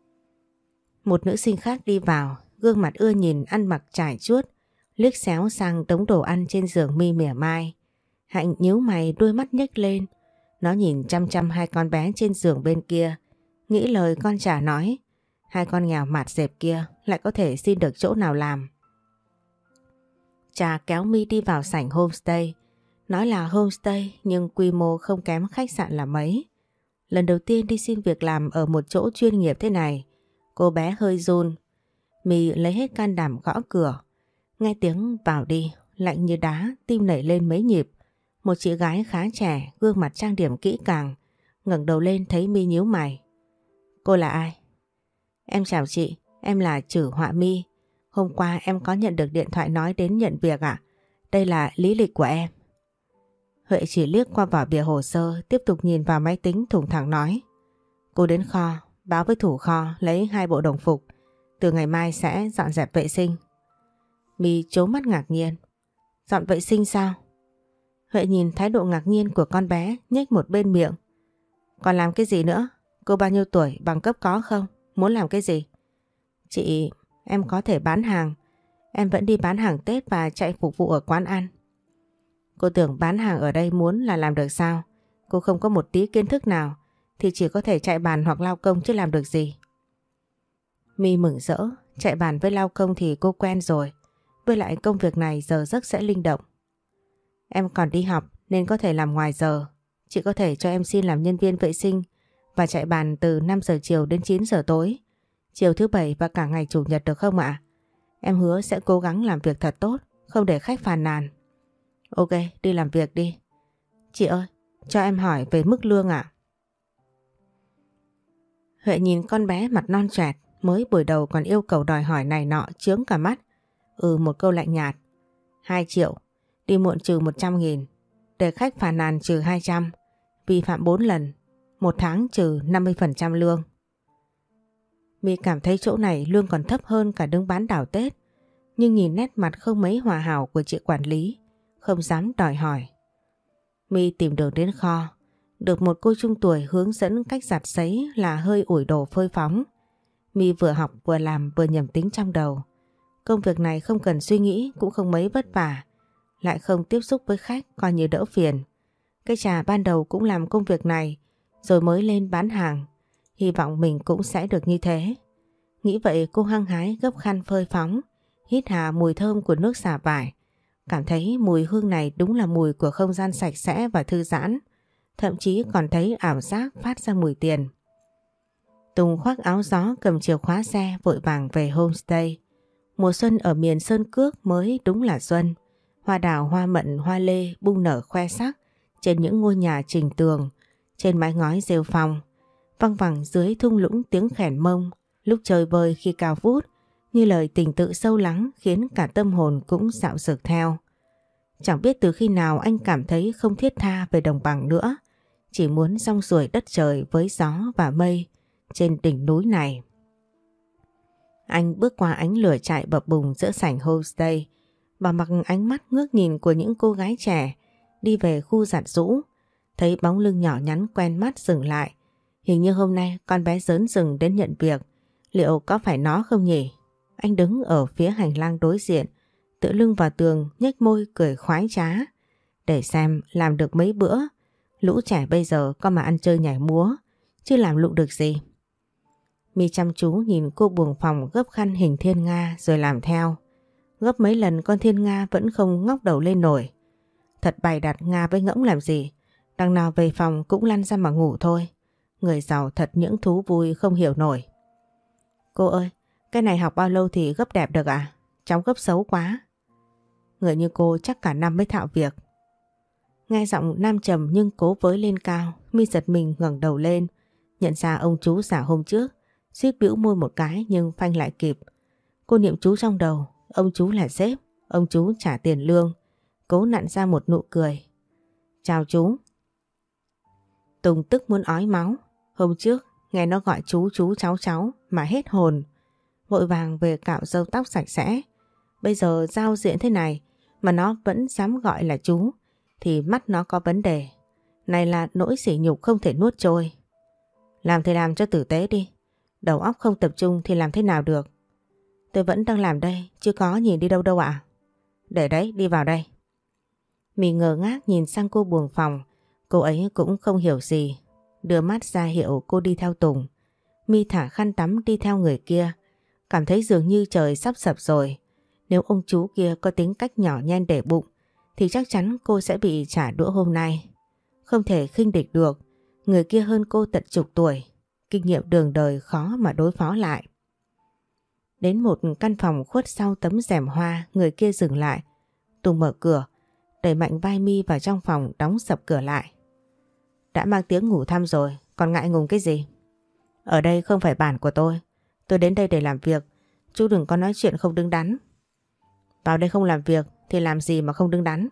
Một nữ sinh khác đi vào, gương mặt ưa nhìn, ăn mặc trải chuốt, liếc xéo sang đống đồ ăn trên giường My mỉa mai. Hạnh nhíu mày, đôi mắt nhếch lên. Nó nhìn chăm chăm hai con bé trên giường bên kia, nghĩ lời con chả nói. Hai con nghèo mạt dẹp kia lại có thể xin được chỗ nào làm. Trà kéo My đi vào sảnh homestay. Nói là homestay nhưng quy mô không kém khách sạn là mấy. Lần đầu tiên đi xin việc làm ở một chỗ chuyên nghiệp thế này, cô bé hơi run. My lấy hết can đảm gõ cửa. Nghe tiếng vào đi, lạnh như đá, tim nảy lên mấy nhịp. Một chị gái khá trẻ, gương mặt trang điểm kỹ càng, ngẩng đầu lên thấy My nhíu mày. Cô là ai? Em chào chị, em là Trử Họa My. Hôm qua em có nhận được điện thoại nói đến nhận việc ạ. Đây là lý lịch của em. Huệ chỉ liếc qua vỏ bìa hồ sơ, tiếp tục nhìn vào máy tính thủng thẳng nói. Cô đến kho, báo với thủ kho lấy hai bộ đồng phục. Từ ngày mai sẽ dọn dẹp vệ sinh. My trố mắt ngạc nhiên. Dọn vệ sinh sao? Huệ nhìn thái độ ngạc nhiên của con bé, nhếch một bên miệng. Còn làm cái gì nữa? Cô bao nhiêu tuổi, bằng cấp có không? Muốn làm cái gì? Chị, em có thể bán hàng. Em vẫn đi bán hàng Tết và chạy phục vụ ở quán ăn. Cô tưởng bán hàng ở đây muốn là làm được sao? Cô không có một tí kiến thức nào thì chỉ có thể chạy bàn hoặc lao công chứ làm được gì. My mừng rỡ, chạy bàn với lao công thì cô quen rồi. Với lại công việc này giờ giấc sẽ linh động. Em còn đi học nên có thể làm ngoài giờ. Chị có thể cho em xin làm nhân viên vệ sinh và chạy bàn từ năm giờ chiều đến chín giờ tối. Chiều thứ bảy và cả ngày chủ nhật được không ạ? Em hứa sẽ cố gắng làm việc thật tốt, không để khách phàn nàn. Ok, đi làm việc đi. Chị ơi, cho em hỏi về mức lương ạ. Huệ nhìn con bé mặt non choẹt, mới buổi đầu còn yêu cầu đòi hỏi này nọ chướng cả mắt. Ừ, một câu lạnh nhạt. Hai triệu, đi muộn trừ một trăm nghìn, để khách phàn nàn trừ hai trăm, vi phạm bốn lần, một tháng trừ năm mươi phần trăm lương. My cảm thấy chỗ này lương còn thấp hơn cả đứng bán đảo Tết, nhưng nhìn nét mặt không mấy hòa hảo của chị quản lý, không dám đòi hỏi. My tìm đường đến kho, được một cô trung tuổi hướng dẫn cách giặt sấy là hơi ủi đồ phơi phóng. My vừa học vừa làm vừa nhẩm tính trong đầu. Công việc này không cần suy nghĩ, cũng không mấy vất vả, lại không tiếp xúc với khách, coi như đỡ phiền. Cái trà ban đầu cũng làm công việc này rồi mới lên bán hàng, hy vọng mình cũng sẽ được như thế. Nghĩ vậy cô hăng hái gấp khăn phơi phóng, hít hà mùi thơm của nước xả vải. Cảm thấy mùi hương này đúng là mùi của không gian sạch sẽ và thư giãn, thậm chí còn thấy ảo giác phát ra mùi tiền. Tùng khoác áo gió cầm chìa khóa xe vội vàng về homestay. Mùa xuân ở miền Sơn Cước mới đúng là xuân. Hoa đào, hoa mận, hoa lê bung nở khoe sắc trên những ngôi nhà trình tường, trên mái ngói rêu phong. Văng vẳng dưới thung lũng tiếng khèn mông, lúc chơi vơi khi cao vút, như lời tình tự sâu lắng khiến cả tâm hồn cũng dạo dực theo. Chẳng biết từ khi nào anh cảm thấy không thiết tha về đồng bằng nữa, chỉ muốn rong ruổi đất trời với gió và mây trên đỉnh núi này. Anh bước qua ánh lửa chạy bập bùng giữa sảnh homestay, và mặc ánh mắt ngước nhìn của những cô gái trẻ đi về khu giặt giũ, thấy bóng lưng nhỏ nhắn quen mắt dừng lại. Hình như hôm nay con bé dớn dừng đến nhận việc, liệu có phải nó không nhỉ? Anh đứng ở phía hành lang đối diện, tựa lưng vào tường, nhếch môi cười khoái trá. Để xem làm được mấy bữa, lũ trẻ bây giờ có mà ăn chơi nhảy múa, chứ làm lụng được gì. My chăm chú nhìn cô buồng phòng gấp khăn hình thiên nga rồi làm theo. Gấp mấy lần con thiên nga vẫn không ngóc đầu lên nổi. Thật bày đặt nga với ngỗng làm gì, đằng nào về phòng cũng lăn ra mà ngủ thôi. Người giàu thật những thú vui không hiểu nổi. Cô ơi, cái này học bao lâu thì gấp đẹp được ạ? Cháu gấp xấu quá. Người như cô chắc cả năm mới thạo việc. Nghe giọng nam trầm nhưng cố với lên cao, My giật mình ngẩng đầu lên, nhận ra ông chú già hôm trước, suýt bĩu môi một cái nhưng phanh lại kịp. Cô niệm chú trong đầu, ông chú là sếp, ông chú trả tiền lương, cố nặn ra một nụ cười. Chào chú. Tùng tức muốn ói máu, hôm trước nghe nó gọi chú chú cháu cháu mà hết hồn, vội vàng về cạo râu tóc sạch sẽ. Bây giờ giao diện thế này mà nó vẫn dám gọi là chú thì mắt nó có vấn đề. Này là nỗi sỉ nhục không thể nuốt trôi. Làm thì làm cho tử tế đi, đầu óc không tập trung thì làm thế nào được. Tôi vẫn đang làm đây chứ có nhìn đi đâu đâu ạ. Để đấy, đi vào đây. My ngơ ngác nhìn sang cô buồng phòng. Cô ấy cũng không hiểu gì. Đưa mắt ra hiệu cô đi theo Tùng. My thả khăn tắm đi theo người kia. Cảm thấy dường như trời sắp sập rồi. Nếu ông chú kia có tính cách nhỏ nhen để bụng thì chắc chắn cô sẽ bị trả đũa hôm nay. Không thể khinh địch được. Người kia hơn cô tận chục tuổi. Kinh nghiệm đường đời khó mà đối phó lại. Đến một căn phòng khuất sau tấm rèm hoa, người kia dừng lại. Tùng mở cửa, đẩy mạnh vai My vào trong phòng, đóng sập cửa lại. Đã mang tiếng ngủ thăm rồi, còn ngại ngùng cái gì? Ở đây không phải bản của tôi. Tôi đến đây để làm việc. Chú đừng có nói chuyện không đứng đắn. Vào đây không làm việc thì làm gì mà không đứng đắn?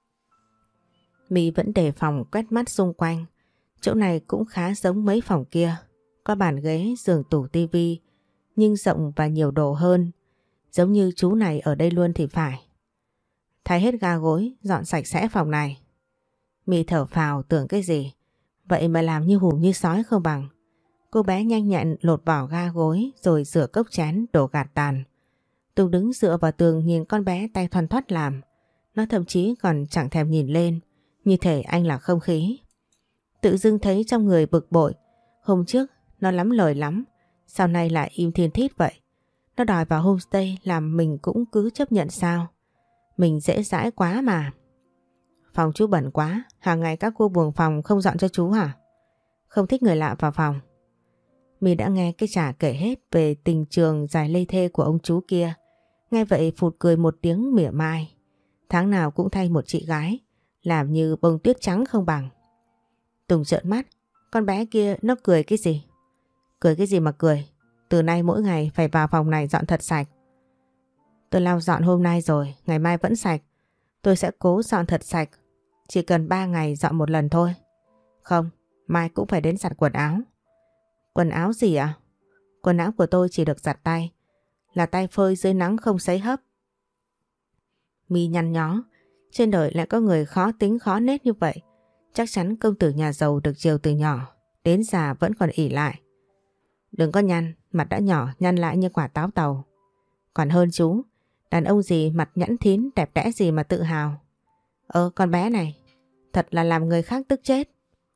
My vẫn đề phòng quét mắt xung quanh. Chỗ này cũng khá giống mấy phòng kia. Có bàn ghế, giường tủ tivi, nhưng rộng và nhiều đồ hơn. Giống như chú này ở đây luôn thì phải. Thay hết ga gối, dọn sạch sẽ phòng này. My thở phào tưởng cái gì. Vậy mà làm như hù như sói không bằng. Cô bé nhanh nhẹn lột bỏ ga gối rồi rửa cốc chén đổ gạt tàn. Tùng đứng dựa vào tường nhìn con bé tay thoăn thoắt làm. Nó thậm chí còn chẳng thèm nhìn lên, như thể anh là không khí. Tự dưng thấy trong người bực bội. Hôm trước nó lắm lời lắm, sau này lại im thiên thít vậy. Nó đòi vào homestay làm mình cũng cứ chấp nhận sao? Mình dễ dãi quá mà. Phòng chú bẩn quá, hàng ngày các cô buồng phòng không dọn cho chú hả? Không thích người lạ vào phòng. My đã nghe cái chả kể hết về tình trường dài lê thê của ông chú kia. Nghe vậy phụt cười một tiếng mỉa mai. Tháng nào cũng thay một chị gái, làm như bông tuyết trắng không bằng. Tùng trợn mắt, con bé kia nó cười cái gì? Cười cái gì mà cười? Từ nay mỗi ngày phải vào phòng này dọn thật sạch. Tôi lau dọn hôm nay rồi, ngày mai vẫn sạch. Tôi sẽ cố dọn thật sạch. Chỉ cần ba ngày dọn một lần thôi. Không, mai cũng phải đến giặt quần áo. Quần áo gì ạ? À? Quần áo của tôi chỉ được giặt tay. Là tay phơi dưới nắng không sấy hấp. My nhăn nhó. Trên đời lại có người khó tính khó nết như vậy. Chắc chắn công tử nhà giàu được chiều từ nhỏ. Đến già vẫn còn ỷ lại. Đừng có nhăn, mặt đã nhỏ nhăn lại như quả táo tàu. Còn hơn chú, đàn ông gì mặt nhẵn thín đẹp đẽ gì mà tự hào. Ơ con bé này, thật là làm người khác tức chết.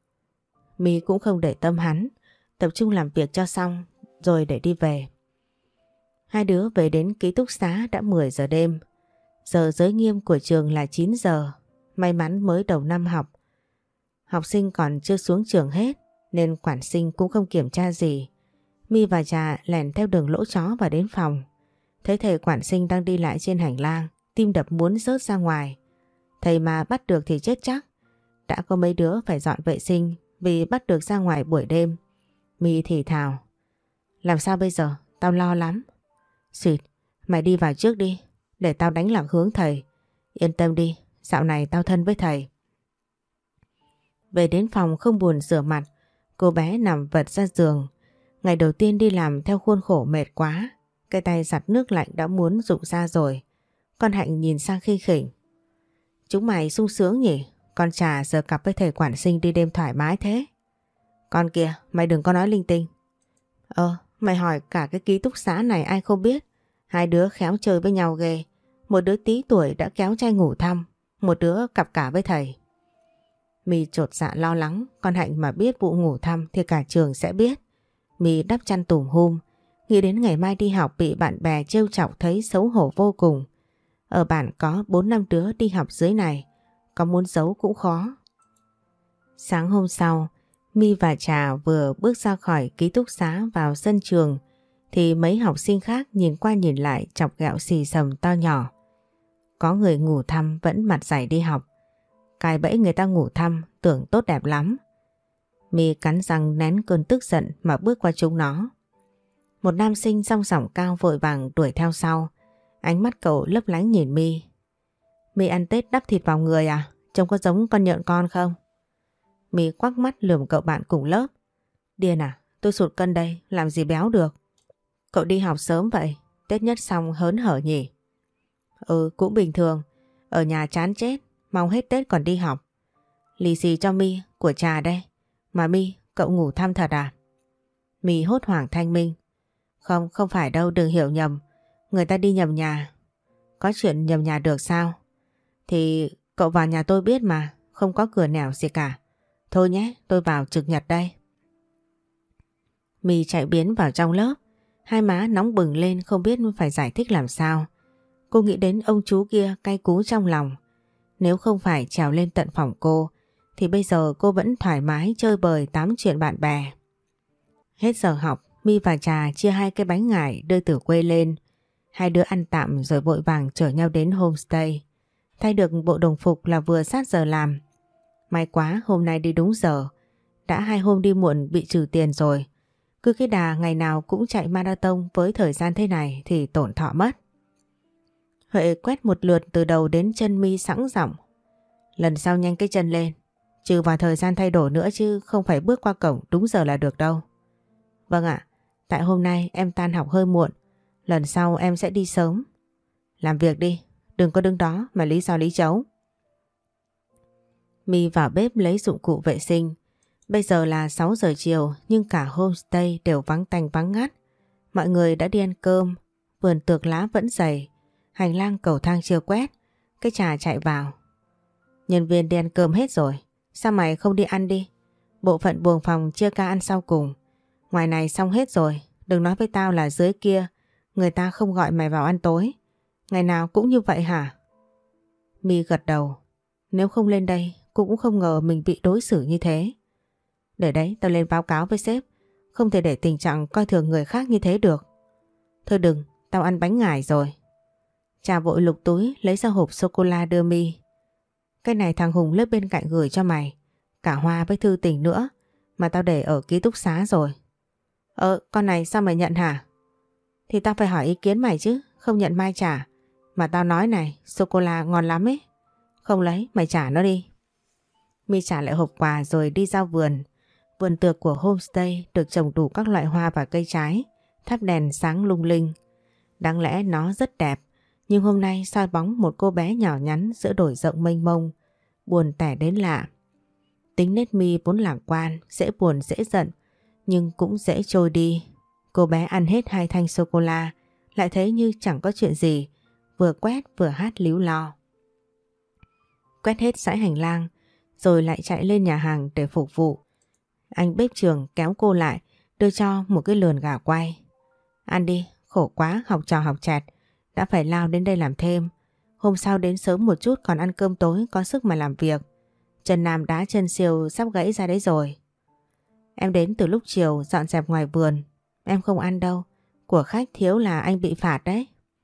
My cũng không để tâm hắn, tập trung làm việc cho xong rồi để đi về. Hai đứa về đến ký túc xá đã mười giờ đêm. Giờ giới nghiêm của trường là chín giờ. May mắn mới đầu năm học. Học sinh còn chưa xuống trường hết nên quản sinh cũng không kiểm tra gì. My và Trà lẻn theo đường lỗ chó và đến phòng. Thấy thầy quản sinh đang đi lại trên hành lang, tim đập muốn rớt ra ngoài. Thầy mà bắt được thì chết chắc. Đã có mấy đứa phải dọn vệ sinh vì bắt được ra ngoài buổi đêm. My thì thào. Làm sao bây giờ? Tao lo lắm. Xịt, mày đi vào trước đi, để tao đánh lạc hướng thầy. Yên tâm đi, dạo này tao thân với thầy. Về đến phòng không buồn rửa mặt, cô bé nằm vật ra giường. Ngày đầu tiên đi làm theo khuôn khổ mệt quá. Cái tay giặt nước lạnh đã muốn rụng ra rồi. Con Hạnh nhìn sang khinh khỉnh. Chúng mày sung sướng nhỉ? Con Trà giờ cặp với thầy quản sinh đi đêm thoải mái thế. Con kìa, mày đừng có nói linh tinh. Ờ, mày hỏi cả cái ký túc xá này ai không biết. Hai đứa khéo chơi với nhau ghê. Một đứa tí tuổi đã kéo trai ngủ thăm. Một đứa cặp cả với thầy. My chột dạ lo lắng. Con Hạnh mà biết vụ ngủ thăm thì cả trường sẽ biết. My đắp chăn tủm hum. Nghĩ đến ngày mai đi học bị bạn bè trêu chọc thấy xấu hổ vô cùng. Ở bản có bốn năm đứa đi học dưới này. Có muốn giấu cũng khó. Sáng hôm sau, My và Trà vừa bước ra khỏi ký túc xá vào sân trường thì mấy học sinh khác nhìn qua nhìn lại chọc ghẹo xì xầm to nhỏ. Có người ngủ thăm vẫn mặt dày đi học. Cài bẫy người ta ngủ thăm tưởng tốt đẹp lắm. My cắn răng nén cơn tức giận mà bước qua chúng nó. Một nam sinh song sỏng cao vội vàng đuổi theo sau. Ánh mắt cậu lấp lánh nhìn My. My ăn Tết đắp thịt vào người à? Trông có giống con nhợn con không? My quắc mắt lườm cậu bạn cùng lớp. Điên à? Tôi sụt cân đây, làm gì béo được? Cậu đi học sớm vậy, Tết nhất xong hớn hở nhỉ? Ừ, cũng bình thường. Ở nhà chán chết, mong hết Tết còn đi học. Lì xì cho My, của Trà đây. Mà My, cậu ngủ thăm thật à? My hốt hoảng thanh minh. Không, không phải đâu, đừng hiểu nhầm. Người ta đi nhầm nhà. Có chuyện nhầm nhà được sao? Thì Cậu vào nhà tôi biết mà, không có cửa nẻo gì cả. Thôi nhé, tôi vào trực nhật đây. My chạy biến vào trong lớp, hai má nóng bừng lên không biết phải giải thích làm sao. Cô nghĩ đến ông chú kia cay cú trong lòng. Nếu không phải trèo lên tận phòng cô, thì bây giờ cô vẫn thoải mái chơi bời tám chuyện bạn bè. Hết giờ học, My và Trà chia hai cái bánh ngải đưa từ quê lên. Hai đứa ăn tạm rồi vội vàng chở nhau đến homestay. Thay được bộ đồng phục là vừa sát giờ làm. May quá hôm nay đi đúng giờ. Đã hai hôm đi muộn bị trừ tiền rồi. Cứ cái đà ngày nào cũng chạy marathon với thời gian thế này thì tổn thọ mất. Huệ quét một lượt từ đầu đến chân My sẵn giọng. Lần sau nhanh cái chân lên. Trừ vào thời gian thay đổi nữa chứ không phải bước qua cổng đúng giờ là được đâu. Vâng ạ, tại hôm nay em tan học hơi muộn. Lần sau em sẽ đi sớm. Làm việc đi, đừng có đứng đó mà lý do lý chấu. My vào bếp lấy dụng cụ vệ sinh. Bây giờ là sáu giờ chiều nhưng cả homestay đều vắng tanh vắng ngắt. Mọi người đã đi ăn cơm, vườn tược lá vẫn dày, hành lang cầu thang chưa quét. Cái Trà chạy vào. Nhân viên đi ăn cơm hết rồi, sao mày không đi ăn đi? Bộ phận buồng phòng chia ca ăn sau cùng. Ngoài này xong hết rồi, đừng nói với tao là dưới kia người ta không gọi mày vào ăn tối. Ngày nào cũng như vậy hả? My gật đầu. Nếu không lên đây cô cũng không ngờ mình bị đối xử như thế. Để đấy tao lên báo cáo với sếp. Không thể để tình trạng coi thường người khác như thế được. Thôi đừng, tao ăn bánh ngải rồi. Trà vội lục túi lấy ra hộp sô-cô-la đưa My. Cái này thằng Hùng lớp bên cạnh gửi cho mày. Cả hoa với thư tình nữa. Mà tao để ở ký túc xá rồi. Ờ, con này sao mày nhận hả? Thì tao phải hỏi ý kiến mày chứ. Không nhận mai trả. Mà tao nói này, sô-cô-la ngon lắm ấy. Không lấy, mày trả nó đi. My trả lại hộp quà rồi đi ra vườn. Vườn tược của homestay được trồng đủ các loại hoa và cây trái. Thắp đèn sáng lung linh. Đáng lẽ nó rất đẹp. Nhưng hôm nay soi bóng một cô bé nhỏ nhắn giữa đồi rộng mênh mông. Buồn tẻ đến lạ. Tính nết My vốn lạc quan, dễ buồn dễ giận. Nhưng cũng dễ trôi đi. Cô bé ăn hết hai thanh sô-cô-la. Lại thấy như chẳng có chuyện gì. Vừa quét vừa hát líu lo. Quét hết dãy hành lang. Rồi lại chạy lên nhà hàng để phục vụ. Anh bếp trưởng kéo cô lại. Đưa cho một cái lườn gà quay. Ăn đi, khổ quá học trò học chẹt. Đã phải lao đến đây làm thêm. Hôm sau đến sớm một chút còn ăn cơm tối có sức mà làm việc. Trần Nam đá chân siêu sắp gãy ra đấy rồi. Em đến từ lúc chiều dọn dẹp ngoài vườn. Em không ăn đâu. Của khách thiếu là anh bị phạt đấy.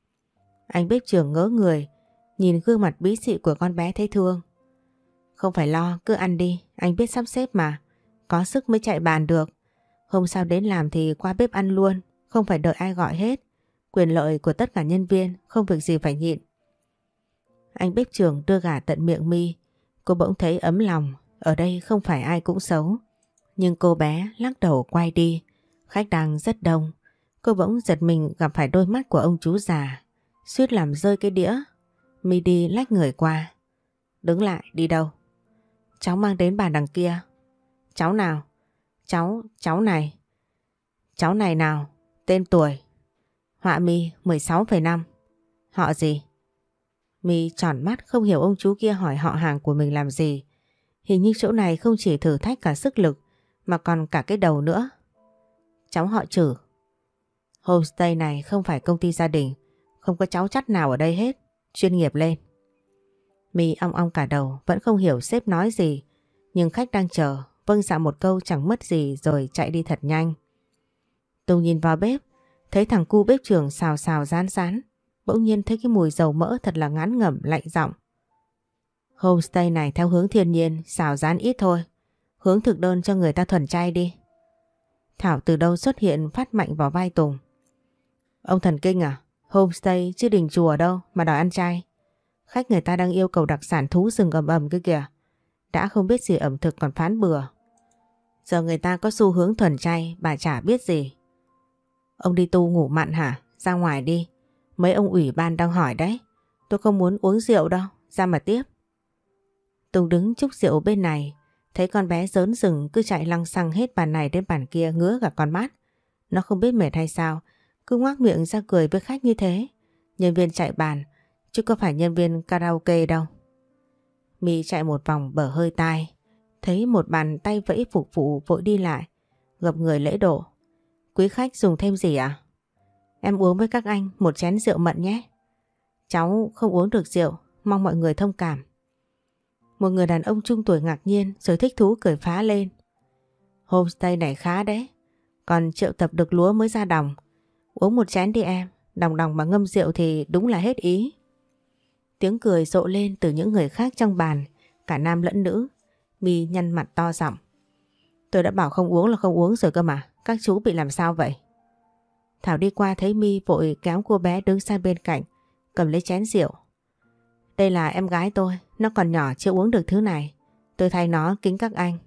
Anh bếp trưởng ngớ người. Nhìn gương mặt bí xị của con bé thấy thương. Không phải lo, cứ ăn đi. Anh biết sắp xếp mà. Có sức mới chạy bàn được. Hôm sau đến làm thì qua bếp ăn luôn. Không phải đợi ai gọi hết. Quyền lợi của tất cả nhân viên. Không việc gì phải nhịn. Anh bếp trưởng đưa gà tận miệng My. Cô bỗng thấy ấm lòng. Ở đây không phải ai cũng xấu. Nhưng cô bé lắc đầu quay đi. Khách đang rất đông. Cô bỗng giật mình gặp phải đôi mắt của ông chú già. Suýt làm rơi cái đĩa. My đi lách người qua. Đứng lại, đi đâu? Cháu mang đến bàn đằng kia. Cháu nào? Cháu, cháu này. Cháu này nào? Tên tuổi. Họa My mười sáu phẩy năm. Họ gì? My tròn mắt không hiểu ông chú kia hỏi họ hàng của mình làm gì. Hình như chỗ này không chỉ thử thách cả sức lực mà còn cả cái đầu nữa. Cháu họ Trử. Homestay này không phải công ty gia đình. Không có cháu chắt nào ở đây hết. Chuyên nghiệp lên. My ong ong cả đầu vẫn không hiểu sếp nói gì. Nhưng khách đang chờ. Vâng dạ một câu chẳng mất gì rồi chạy đi thật nhanh. Tùng nhìn vào bếp. Thấy thằng cu bếp trưởng xào xào rán rán. Bỗng nhiên thấy cái mùi dầu mỡ thật là ngán ngẩm lạnh giọng. Homestay này theo hướng thiên nhiên, xào rán ít thôi. Hướng thực đơn cho người ta thuần chay đi. Thảo từ đâu xuất hiện phát mạnh vào vai Tùng. Ông thần kinh à? Homestay chứ đình chùa đâu mà đòi ăn chay. Khách người ta đang yêu cầu đặc sản thú rừng ầm ầm kia kìa. Đã không biết gì ẩm thực còn phán bừa. Giờ người ta có xu hướng thuần chay, bà chả biết gì. Ông đi tu ngủ mặn hả? Ra ngoài đi. Mấy ông ủy ban đang hỏi đấy. Tôi không muốn uống rượu đâu. Ra mà tiếp. Tùng đứng chúc rượu bên này. Thấy con bé rớn rừng cứ chạy lăng xăng hết bàn này đến bàn kia ngứa cả con mắt. Nó không biết mệt hay sao. Cứ ngoác miệng ra cười với khách như thế. Nhân viên chạy bàn. Chứ có phải nhân viên karaoke đâu. My chạy một vòng bở hơi tai, thấy một bàn tay vẫy phục vụ vội đi lại, gập người lễ độ. Quý khách dùng thêm gì ạ? À? Em uống với các anh một chén rượu mận nhé. Cháu không uống được rượu, mong mọi người thông cảm. Một người đàn ông trung tuổi ngạc nhiên rồi thích thú cười phá lên. Homestay này khá đấy, còn triệu tập được lúa mới ra đồng. Uống một chén đi em, đồng đồng mà ngâm rượu thì đúng là hết ý. Tiếng cười rộ lên từ những người khác trong bàn, cả nam lẫn nữ. My nhăn mặt to giọng. Tôi đã bảo không uống là không uống rồi cơ mà, các chú bị làm sao vậy? Thảo đi qua thấy My vội kéo cô bé đứng sang bên cạnh, cầm lấy chén rượu. Đây là em gái tôi, nó còn nhỏ chưa uống được thứ này. Tôi thay nó kính các anh.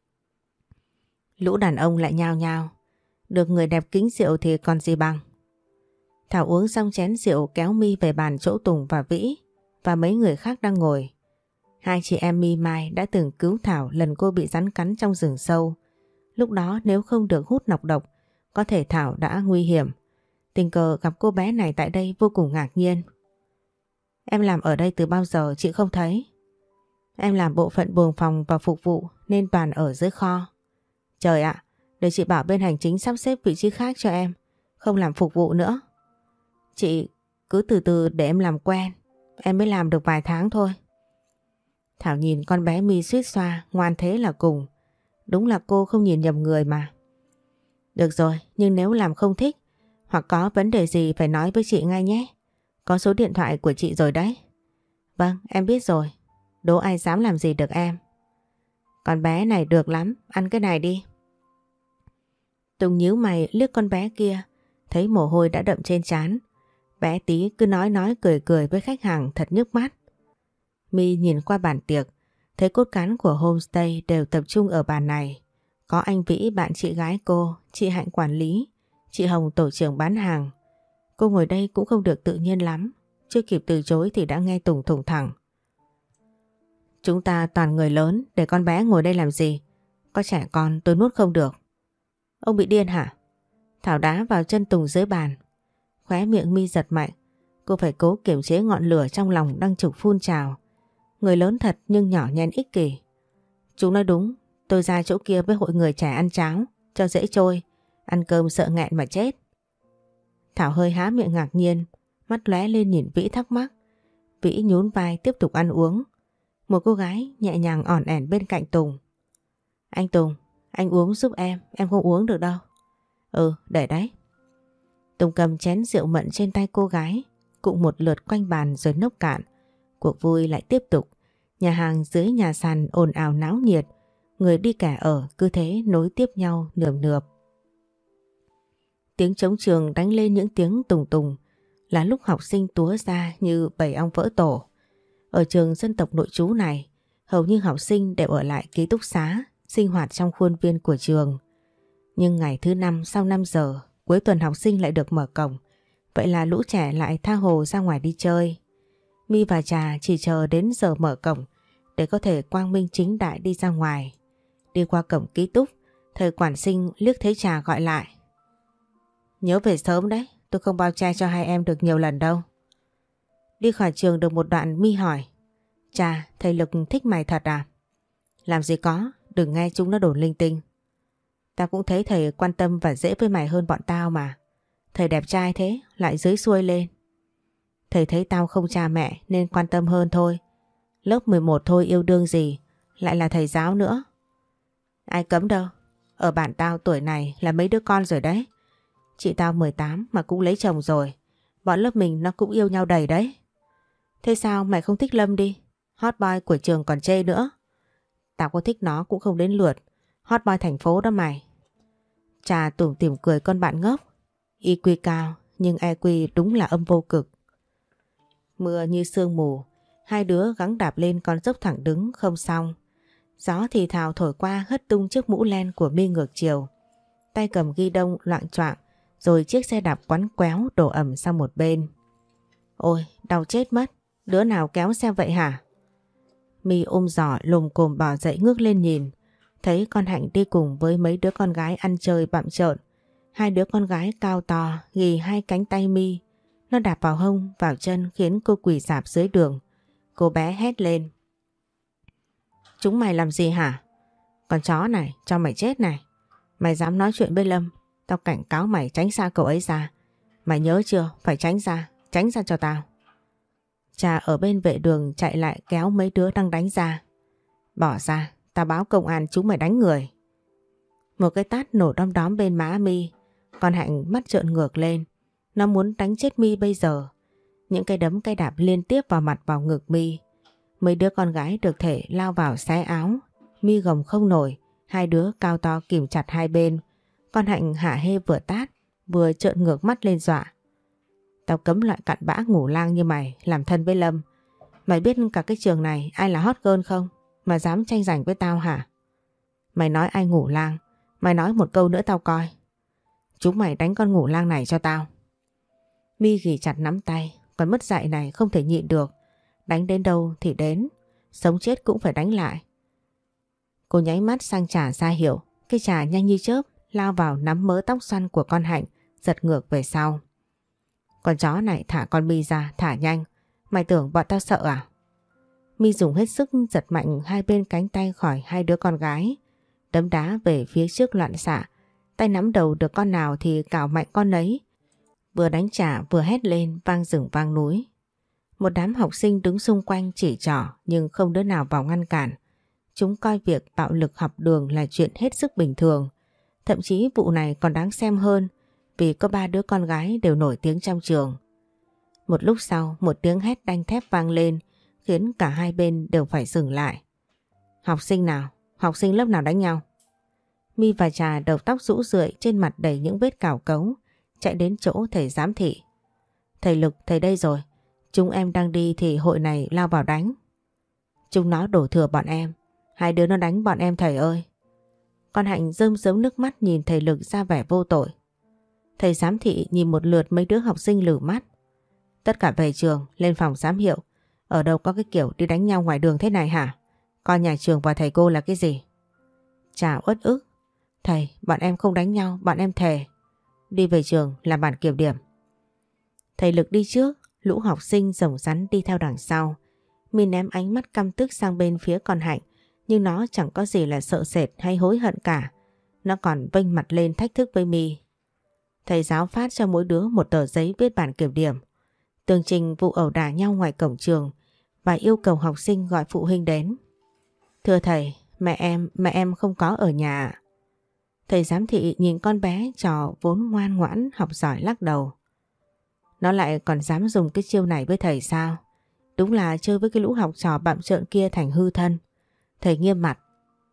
Lũ đàn ông lại nhao nhao. Được người đẹp kính rượu thì còn gì bằng. Thảo uống xong chén rượu kéo My về bàn chỗ Tùng và Vĩ và mấy người khác đang ngồi. Hai chị em My Mai đã từng cứu Thảo lần cô bị rắn cắn trong rừng sâu. Lúc đó nếu không được hút nọc độc, có thể Thảo đã nguy hiểm. Tình cờ gặp cô bé này tại đây vô cùng ngạc nhiên. Em làm ở đây từ bao giờ chị không thấy? Em làm bộ phận buồng phòng và phục vụ nên toàn ở dưới kho. Trời ạ, để chị bảo bên hành chính sắp xếp vị trí khác cho em, không làm phục vụ nữa. Chị cứ từ từ để em làm quen, em mới làm được vài tháng thôi. Thảo nhìn con bé My suýt xoa, ngoan thế là cùng. Đúng là cô không nhìn nhầm người mà. Được rồi, nhưng nếu làm không thích hoặc có vấn đề gì phải nói với chị ngay nhé. Có số điện thoại của chị rồi đấy. Vâng, em biết rồi. Đố ai dám làm gì được em. Con bé này được lắm, ăn cái này đi. Tùng nhíu mày liếc con bé kia, thấy mồ hôi đã đậm trên trán. Bé tí cứ nói nói cười cười với khách hàng thật nhức mắt. My nhìn qua bàn tiệc, thấy cốt cán của homestay đều tập trung ở bàn này. Có anh Vĩ bạn chị gái cô, chị Hạnh quản lý, chị Hồng tổ trưởng bán hàng. Cô ngồi đây cũng không được tự nhiên lắm, chưa kịp từ chối thì đã nghe Tùng thủng thẳng. Chúng ta toàn người lớn, để con bé ngồi đây làm gì? Có trẻ con tôi nuốt không được. Ông bị điên hả? Thảo đá vào chân Tùng dưới bàn. Khóe miệng My giật mạnh, cô phải cố kiềm chế ngọn lửa trong lòng đang trục phun trào. Người lớn thật nhưng nhỏ nhen ích kỷ. Chúng nói đúng, tôi ra chỗ kia với hội người trẻ ăn cháo, cho dễ trôi, ăn cơm sợ nghẹn mà chết. Thảo hơi há miệng ngạc nhiên, mắt lóe lên nhìn Vĩ thắc mắc. Vĩ nhún vai tiếp tục ăn uống. Một cô gái nhẹ nhàng ỏn ẻn bên cạnh Tùng. Anh Tùng, anh uống giúp em, em không uống được đâu. Ừ, để đấy. Tùng cầm chén rượu mận trên tay cô gái, cụng một lượt quanh bàn rồi nốc cạn. Cuộc vui lại tiếp tục. Nhà hàng dưới nhà sàn ồn ào náo nhiệt, người đi kẻ ở cứ thế nối tiếp nhau nườm nượp. Tiếng trống trường đánh lên những tiếng tùng tùng, là lúc học sinh túa ra như bầy ong vỡ tổ. Ở trường dân tộc nội trú này, hầu như học sinh đều ở lại ký túc xá, sinh hoạt trong khuôn viên của trường. Nhưng ngày thứ năm sau năm giờ, cuối tuần học sinh lại được mở cổng. Vậy là lũ trẻ lại tha hồ ra ngoài đi chơi. My và Trà chỉ chờ đến giờ mở cổng để có thể quang minh chính đại đi ra ngoài. Đi qua cổng ký túc, thầy quản sinh liếc thấy Trà gọi lại. Nhớ về sớm đấy, tôi không bao che cho hai em được nhiều lần đâu. Đi khỏi trường được một đoạn My hỏi. Trà, thầy Lực thích mày thật à? Làm gì có, đừng nghe chúng nó đồn linh tinh. Tao cũng thấy thầy quan tâm và dễ với mày hơn bọn tao mà. Thầy đẹp trai thế, lại dưới xuôi lên. Thầy thấy tao không cha mẹ nên quan tâm hơn thôi. Lớp mười một thôi yêu đương gì, lại là thầy giáo nữa. Ai cấm đâu, ở bản tao tuổi này là mấy đứa con rồi đấy. Chị tao mười tám mà cũng lấy chồng rồi. Bọn lớp mình nó cũng yêu nhau đầy đấy. Thế sao mày không thích Lâm đi? Hot boy của trường còn chê nữa. Tao có thích nó cũng không đến lượt. Hot boy thành phố đó mày. Trà tủm tỉm cười con bạn ngốc. i kiu cao nhưng e quy đúng là âm vô cực. Mưa như sương mù, hai đứa gắng đạp lên con dốc thẳng đứng không xong. Gió thì thào thổi qua hất tung chiếc mũ len của My ngược chiều. Tay cầm ghi đông loạng choạng, rồi chiếc xe đạp quắn quéo đổ ẩm sang một bên. Ôi, đau chết mất, đứa nào kéo xe vậy hả? My ôm giỏ lồm cồm bò dậy ngước lên nhìn, thấy con Hạnh đi cùng với mấy đứa con gái ăn chơi bặm trợn. Hai đứa con gái cao to ghì hai cánh tay My. Nó đạp vào hông, vào chân khiến cô quỳ rạp dưới đường. Cô bé hét lên. Chúng mày làm gì hả? Con chó này, cho mày chết này. Mày dám nói chuyện với Lâm, tao cảnh cáo mày tránh xa cậu ấy ra. Mày nhớ chưa, phải tránh ra, tránh ra cho tao. Trà ở bên vệ đường chạy lại kéo mấy đứa đang đánh ra. Bỏ ra, tao báo công an chúng mày đánh người. Một cái tát nổ đom đóm bên má My. Con Hạnh mắt trợn ngược lên. Nó muốn đánh chết My bây giờ. Những cái đấm cái đạp liên tiếp vào mặt vào ngực My. Mấy đứa con gái được thể lao vào xé áo. My gồng không nổi. Hai đứa cao to kìm chặt hai bên. Con Hạnh hả hê vừa tát vừa trợn ngược mắt lên dọa. Tao cấm loại cặn bã ngủ lang như mày làm thân với Lâm. Mày biết cả cái trường này ai là hot girl không? Mà dám tranh giành với tao hả? Mày nói ai ngủ lang? Mày nói một câu nữa tao coi. Chúng mày đánh con ngủ lang này cho tao. My ghì chặt nắm tay. Còn mất dạy này không thể nhịn được. Đánh đến đâu thì đến. Sống chết cũng phải đánh lại. Cô nháy mắt sang Trà ra hiệu. Cái Trà nhanh như chớp lao vào nắm mớ tóc xoăn của con Hạnh, giật ngược về sau. Con chó này thả con My ra, thả nhanh. Mày tưởng bọn tao sợ à? My dùng hết sức giật mạnh hai bên cánh tay khỏi hai đứa con gái. Đấm đá về phía trước loạn xạ. Tay nắm đầu được con nào thì cào mạnh con ấy. Vừa đánh trả vừa hét lên vang rừng vang núi. Một đám học sinh đứng xung quanh chỉ trỏ nhưng không đứa nào vào ngăn cản. Chúng coi việc bạo lực học đường là chuyện hết sức bình thường. Thậm chí vụ này còn đáng xem hơn vì có ba đứa con gái đều nổi tiếng trong trường. Một lúc sau một tiếng hét đanh thép vang lên khiến cả hai bên đều phải dừng lại. Học sinh nào? Học sinh lớp nào đánh nhau? My và Trà đầu tóc rũ rượi, trên mặt đầy những vết cào cấu, chạy đến chỗ thầy giám thị. Thầy Lực, thầy đây rồi. Chúng em đang đi thì hội này lao vào đánh. Chúng nó đổ thừa bọn em. Hai đứa nó đánh bọn em thầy ơi. Con Hạnh rơm rớm nước mắt nhìn thầy Lực ra vẻ vô tội. Thầy giám thị nhìn một lượt mấy đứa học sinh lử mắt. Tất cả về trường, lên phòng giám hiệu. Ở đâu có cái kiểu đi đánh nhau ngoài đường thế này hả? Con nhà trường và thầy cô là cái gì? Chà uất ức. Thầy, bọn em không đánh nhau, bọn em thề. Đi về trường làm bản kiểm điểm. Thầy Lực đi trước, lũ học sinh rồng rắn đi theo đằng sau. My ném ánh mắt căm tức sang bên phía con Hạnh, nhưng nó chẳng có gì là sợ sệt hay hối hận cả. Nó còn vênh mặt lên thách thức với My. Thầy giáo phát cho mỗi đứa một tờ giấy viết bản kiểm điểm, tường trình vụ ẩu đả nhau ngoài cổng trường và yêu cầu học sinh gọi phụ huynh đến. Thưa thầy, mẹ em, mẹ em không có ở nhà. Thầy giám thị nhìn con bé trò vốn ngoan ngoãn học giỏi lắc đầu. Nó lại còn dám dùng cái chiêu này với thầy sao? Đúng là chơi với cái lũ học trò bặm trợn kia thành hư thân. Thầy nghiêm mặt.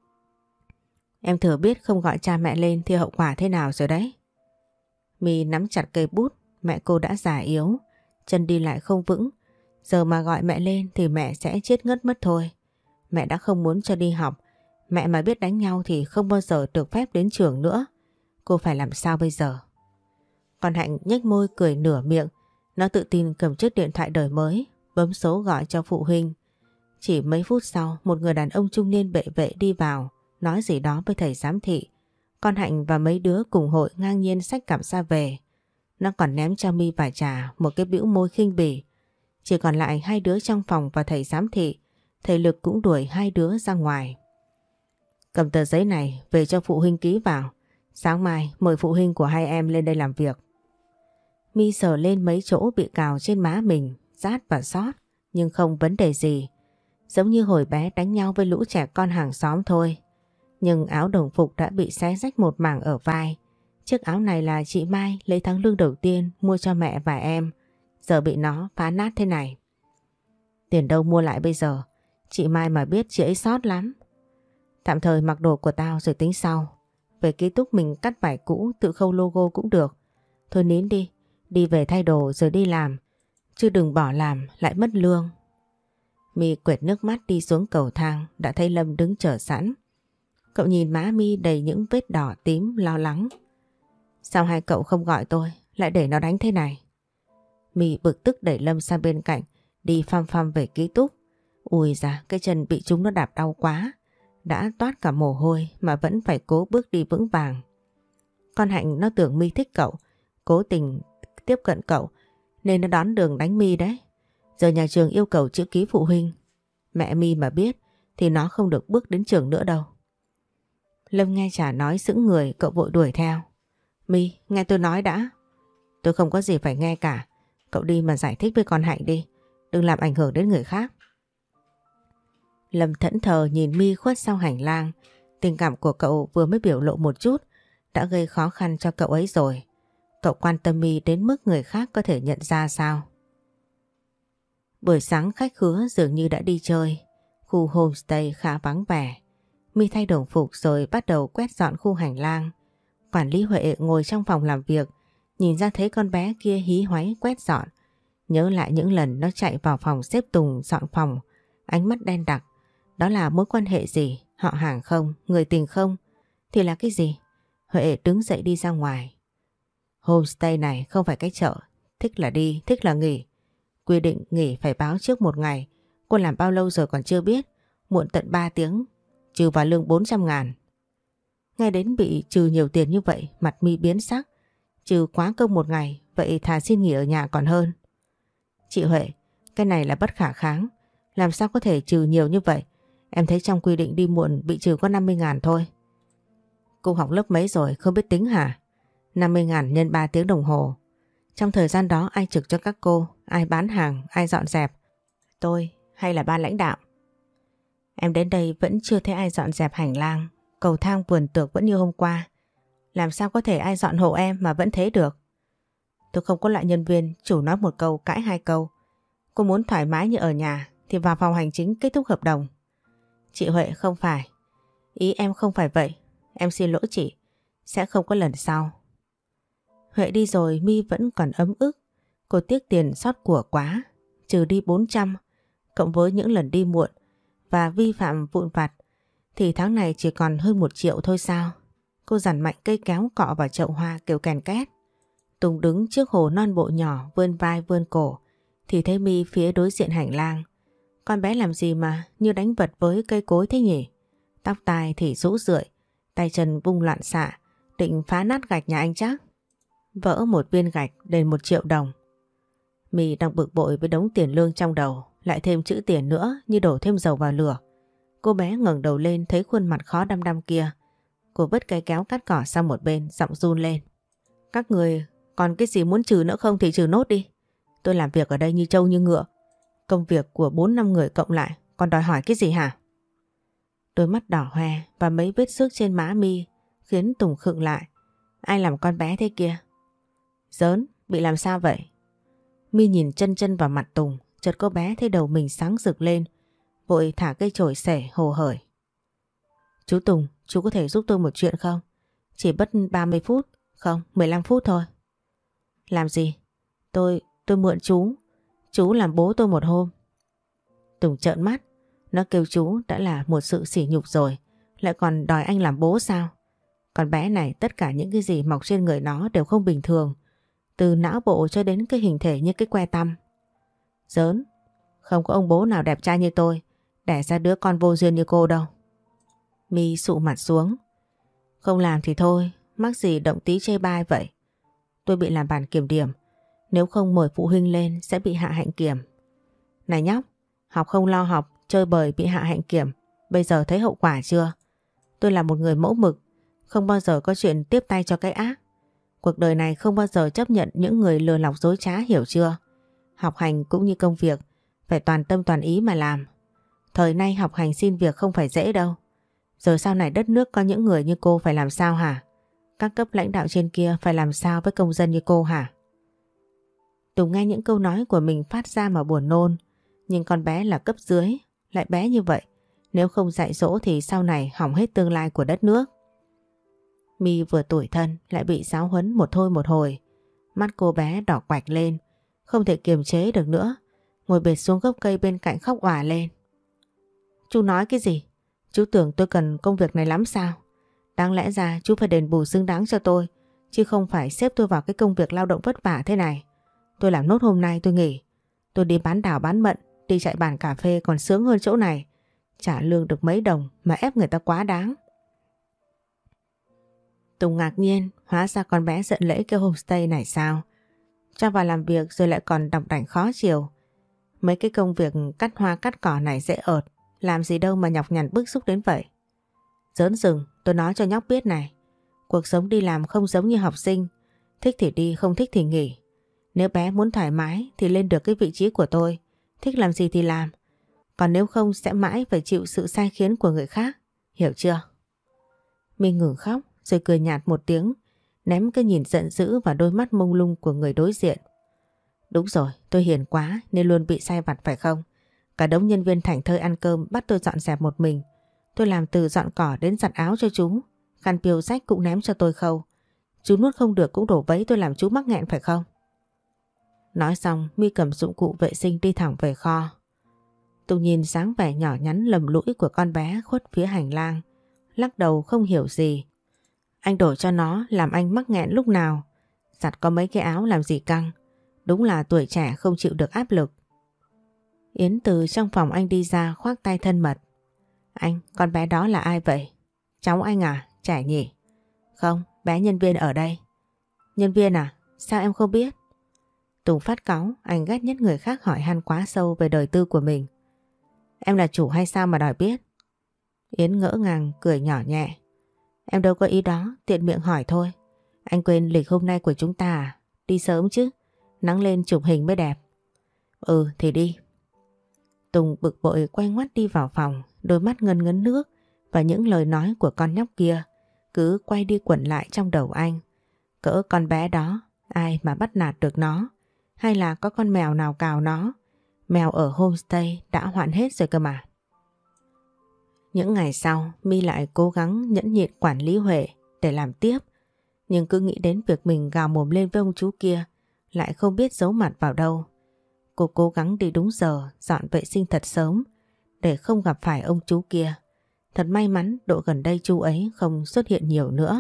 Em thừa biết không gọi cha mẹ lên thì hậu quả thế nào rồi đấy. My nắm chặt cây bút, mẹ cô đã già yếu, chân đi lại không vững. Giờ mà gọi mẹ lên thì mẹ sẽ chết ngất mất thôi. Mẹ đã không muốn cho đi học. Mẹ mà biết đánh nhau thì không bao giờ được phép đến trường nữa. Cô phải làm sao bây giờ? Còn Hạnh nhếch môi cười nửa miệng. Nó tự tin cầm chiếc điện thoại đời mới, bấm số gọi cho phụ huynh. Chỉ mấy phút sau, một người đàn ông trung niên bệ vệ đi vào, nói gì đó với thầy giám thị. Con Hạnh và mấy đứa cùng hội ngang nhiên xách cặp ra về. Nó còn ném cho My và Trà một cái bĩu môi khinh bỉ. Chỉ còn lại hai đứa trong phòng và thầy giám thị. Thầy Lực cũng đuổi hai đứa ra ngoài. Cầm tờ giấy này về cho phụ huynh ký vào. Sáng mai mời phụ huynh của hai em lên đây làm việc. My sờ lên mấy chỗ bị cào trên má mình, rát và xót, nhưng không vấn đề gì. Giống như hồi bé đánh nhau với lũ trẻ con hàng xóm thôi. Nhưng áo đồng phục đã bị xé rách một mảng ở vai. Chiếc áo này là chị Mai lấy tháng lương đầu tiên mua cho mẹ và em. Giờ bị nó phá nát thế này. Tiền đâu mua lại bây giờ? Chị Mai mà biết chị ấy sót lắm. Tạm thời mặc đồ của tao rồi tính sau. Về ký túc mình cắt vải cũ tự khâu logo cũng được. Thôi nín đi, đi về thay đồ rồi đi làm. Chứ đừng bỏ làm lại mất lương. My quệt nước mắt đi xuống cầu thang, đã thấy Lâm đứng chờ sẵn. Cậu nhìn má My đầy những vết đỏ tím lo lắng. Sao hai cậu không gọi tôi, lại để nó đánh thế này? My bực tức đẩy Lâm sang bên cạnh, đi phăm phăm về ký túc. Ui da, cái chân bị chúng nó đạp đau quá. Đã toát cả mồ hôi mà vẫn phải cố bước đi vững vàng. Con Hạnh nó tưởng My thích cậu, cố tình tiếp cận cậu, nên nó đón đường đánh My đấy. Giờ nhà trường yêu cầu chữ ký phụ huynh. Mẹ My mà biết thì nó không được bước đến trường nữa đâu. Lâm nghe Trà nói sững người, cậu vội đuổi theo. My, nghe tôi nói đã. Tôi không có gì phải nghe cả. Cậu đi mà giải thích với con Hạnh đi. Đừng làm ảnh hưởng đến người khác. Lâm thẫn thờ nhìn My khuất sau hành lang. Tình cảm của cậu vừa mới biểu lộ một chút đã gây khó khăn cho cậu ấy rồi. Cậu quan tâm My đến mức người khác có thể nhận ra sao? Buổi sáng khách khứa dường như đã đi chơi. Khu homestay khá vắng vẻ. My thay đồng phục rồi bắt đầu quét dọn khu hành lang. Quản lý Huệ ngồi trong phòng làm việc, nhìn ra thấy con bé kia hí hoáy quét dọn. Nhớ lại những lần nó chạy vào phòng xếp Tùng dọn phòng, ánh mắt đen đặc. Đó là mối quan hệ gì? Họ hàng không? Người tình không? Thì là cái gì? Huệ đứng dậy đi ra ngoài. Homestay này không phải cái chợ. Thích là đi, thích là nghỉ. Quy định nghỉ phải báo trước một ngày. Cô làm bao lâu rồi còn chưa biết? Muộn tận ba tiếng. Trừ vào lương bốn trăm ngàn. Nghe đến bị trừ nhiều tiền như vậy, mặt My biến sắc. Trừ quá công một ngày, vậy thà xin nghỉ ở nhà còn hơn. Chị Huệ, cái này là bất khả kháng. Làm sao có thể trừ nhiều như vậy? Em thấy trong quy định đi muộn bị trừ có năm mươi ngàn thôi. Cô học lớp mấy rồi, không biết tính hả? năm mươi ngàn nhân ba tiếng đồng hồ. Trong thời gian đó ai trực cho các cô? Ai bán hàng? Ai dọn dẹp? Tôi hay là ban lãnh đạo? Em đến đây vẫn chưa thấy ai dọn dẹp hành lang. Cầu thang vườn tược vẫn như hôm qua. Làm sao có thể ai dọn hộ em mà vẫn thế được? Tôi không có loại nhân viên chủ nói một câu cãi hai câu. Cô muốn thoải mái như ở nhà thì vào phòng hành chính kết thúc hợp đồng. Chị Huệ, không phải. Ý em không phải vậy. Em xin lỗi chị. Sẽ không có lần sau. Huệ đi rồi My vẫn còn ấm ức. Cô tiếc tiền sót của quá. Trừ đi bốn trăm cộng với những lần đi muộn và vi phạm vụn vặt thì tháng này chỉ còn hơn một triệu thôi sao? Cô dằn mạnh cây kéo cọ vào chậu hoa kêu kèn két. Tùng đứng trước hồ non bộ nhỏ vươn vai vươn cổ thì thấy My phía đối diện hành lang. Con bé làm gì mà như đánh vật với cây cối thế nhỉ? Tóc tai thì rũ rượi, tay chân vung loạn xạ, định phá nát gạch nhà anh chắc. Vỡ một viên gạch đền một triệu đồng. My đang bực bội với đống tiền lương trong đầu, lại thêm chữ tiền nữa như đổ thêm dầu vào lửa. Cô bé ngẩng đầu lên thấy khuôn mặt khó đăm đăm kia. Cô vứt cây kéo cắt cỏ sang một bên, giọng run lên. Các người còn cái gì muốn trừ nữa không thì trừ nốt đi. Tôi làm việc ở đây như trâu như ngựa. Công việc của bốn năm người cộng lại còn đòi hỏi cái gì hả? Đôi mắt đỏ hoe và mấy vết xước trên má My khiến Tùng khựng lại. Ai làm con bé thế kia? Giỡn, bị làm sao vậy? My nhìn chân chân vào mặt Tùng, chợt cô bé thấy đầu mình sáng rực lên, vội thả cây chổi xẻ hồ hởi. Chú Tùng, chú có thể giúp tôi một chuyện không? Chỉ mất ba mươi phút, không, mười lăm phút thôi. Làm gì? Tôi, tôi mượn chú. Chú làm bố tôi một hôm. Tùng trợn mắt, nó kêu chú đã là một sự sỉ nhục rồi, lại còn đòi anh làm bố sao? Con bé này tất cả những cái gì mọc trên người nó đều không bình thường, từ não bộ cho đến cái hình thể như cái que tăm. Giỡn, không có ông bố nào đẹp trai như tôi đẻ ra đứa con vô duyên như cô đâu. My sụ mặt xuống. Không làm thì thôi, mắc gì động tí chê bai vậy. Tôi bị làm bản kiểm điểm, nếu không mời phụ huynh lên sẽ bị hạ hạnh kiểm. Này nhóc, học không lo học, chơi bời bị hạ hạnh kiểm, bây giờ thấy hậu quả chưa? Tôi là một người mẫu mực, không bao giờ có chuyện tiếp tay cho cái ác. Cuộc đời này không bao giờ chấp nhận những người lừa lọc dối trá, hiểu chưa? Học hành cũng như công việc, phải toàn tâm toàn ý mà làm. Thời nay học hành xin việc không phải dễ đâu. Rồi sau này đất nước có những người như cô phải làm sao hả? Các cấp lãnh đạo trên kia phải làm sao với công dân như cô hả? Tùng nghe những câu nói của mình phát ra mà buồn nôn. Nhưng con bé là cấp dưới, lại bé như vậy. Nếu không dạy dỗ thì sau này hỏng hết tương lai của đất nước. My vừa tủi thân lại bị giáo huấn một thôi một hồi. Mắt cô bé đỏ quạch lên, không thể kiềm chế được nữa. Ngồi bệt xuống gốc cây bên cạnh khóc òa lên. Chú nói cái gì? Chú tưởng tôi cần công việc này lắm sao? Đáng lẽ ra chú phải đền bù xứng đáng cho tôi, chứ không phải xếp tôi vào cái công việc lao động vất vả thế này. Tôi làm nốt hôm nay tôi nghỉ. Tôi đi bán đảo bán mận, đi chạy bàn cà phê còn sướng hơn chỗ này. Trả lương được mấy đồng mà ép người ta quá đáng. Tùng ngạc nhiên, hóa ra con bé giận lễ cái homestay này sao? Cho vào làm việc rồi lại còn đọc đảnh khó chiều. Mấy cái công việc cắt hoa cắt cỏ này dễ ợt, Làm gì đâu mà nhọc nhằn bức xúc đến vậy. Giỡn dừng, tôi nói cho nhóc biết này. Cuộc sống đi làm không giống như học sinh. Thích thì đi, không thích thì nghỉ. Nếu bé muốn thoải mái thì lên được cái vị trí của tôi. Thích làm gì thì làm. Còn nếu không sẽ mãi phải chịu sự sai khiến của người khác. Hiểu chưa? My ngừng khóc rồi cười nhạt một tiếng, ném cái nhìn giận dữ vào đôi mắt mông lung của người đối diện. Đúng rồi, tôi hiền quá nên luôn bị sai vặt phải không? Cả đống nhân viên thảnh thơi ăn cơm bắt tôi dọn dẹp một mình. Tôi làm từ dọn cỏ đến giặt áo cho chú. Khăn piêu rách cũng ném cho tôi khâu. Chú nuốt không được cũng đổ vấy tôi làm chú mắc nghẹn phải không? Nói xong My cầm dụng cụ vệ sinh đi thẳng về kho. Tôi nhìn dáng vẻ nhỏ nhắn lầm lũi của con bé khuất phía hành lang, lắc đầu không hiểu gì. Anh đổ cho nó làm anh mắc nghẹn lúc nào. Giặt có mấy cái áo làm gì căng. Đúng là tuổi trẻ không chịu được áp lực. Yến từ trong phòng anh đi ra khoác tay thân mật. Anh, con bé đó là ai vậy? Cháu anh à? Trẻ nhỉ? Không, bé nhân viên ở đây. Nhân viên à? Sao em không biết? Tùng phát cáu, anh ghét nhất người khác hỏi han quá sâu về đời tư của mình. Em là chủ hay sao mà đòi biết? Yến ngỡ ngàng cười nhỏ nhẹ. Em đâu có ý đó, tiện miệng hỏi thôi. Anh quên lịch hôm nay của chúng ta à? Đi sớm chứ, nắng lên chụp hình mới đẹp. Ừ thì đi. Tùng bực bội quay ngoắt đi vào phòng, đôi mắt ngấn ngấn nước và những lời nói của con nhóc kia cứ quay đi quẩn lại trong đầu anh. Cỡ con bé đó, ai mà bắt nạt được nó? Hay là có con mèo nào cào nó? Mèo ở homestay đã hoạn hết rồi cơ mà. Những ngày sau, My lại cố gắng nhẫn nhịn quản lý Huệ để làm tiếp. Nhưng cứ nghĩ đến việc mình gào mồm lên với ông chú kia, lại không biết giấu mặt vào đâu. Cô cố gắng đi đúng giờ, dọn vệ sinh thật sớm để không gặp phải ông chú kia. Thật may mắn độ gần đây chú ấy không xuất hiện nhiều nữa.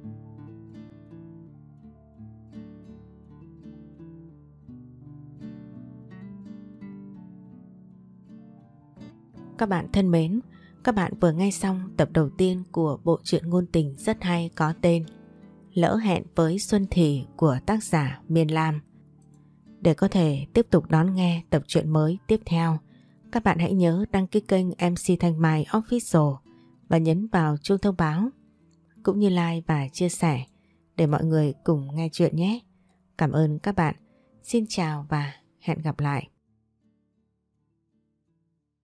Các bạn thân mến, các bạn vừa nghe xong tập đầu tiên của bộ truyện ngôn tình rất hay có tên Lỡ hẹn với Xuân Thì của tác giả Miên Lam. Để có thể tiếp tục đón nghe tập truyện mới tiếp theo, các bạn hãy nhớ đăng ký kênh em xê Thanh Mai Official và nhấn vào chuông thông báo, cũng như like và chia sẻ để mọi người cùng nghe chuyện nhé. Cảm ơn các bạn. Xin chào và hẹn gặp lại.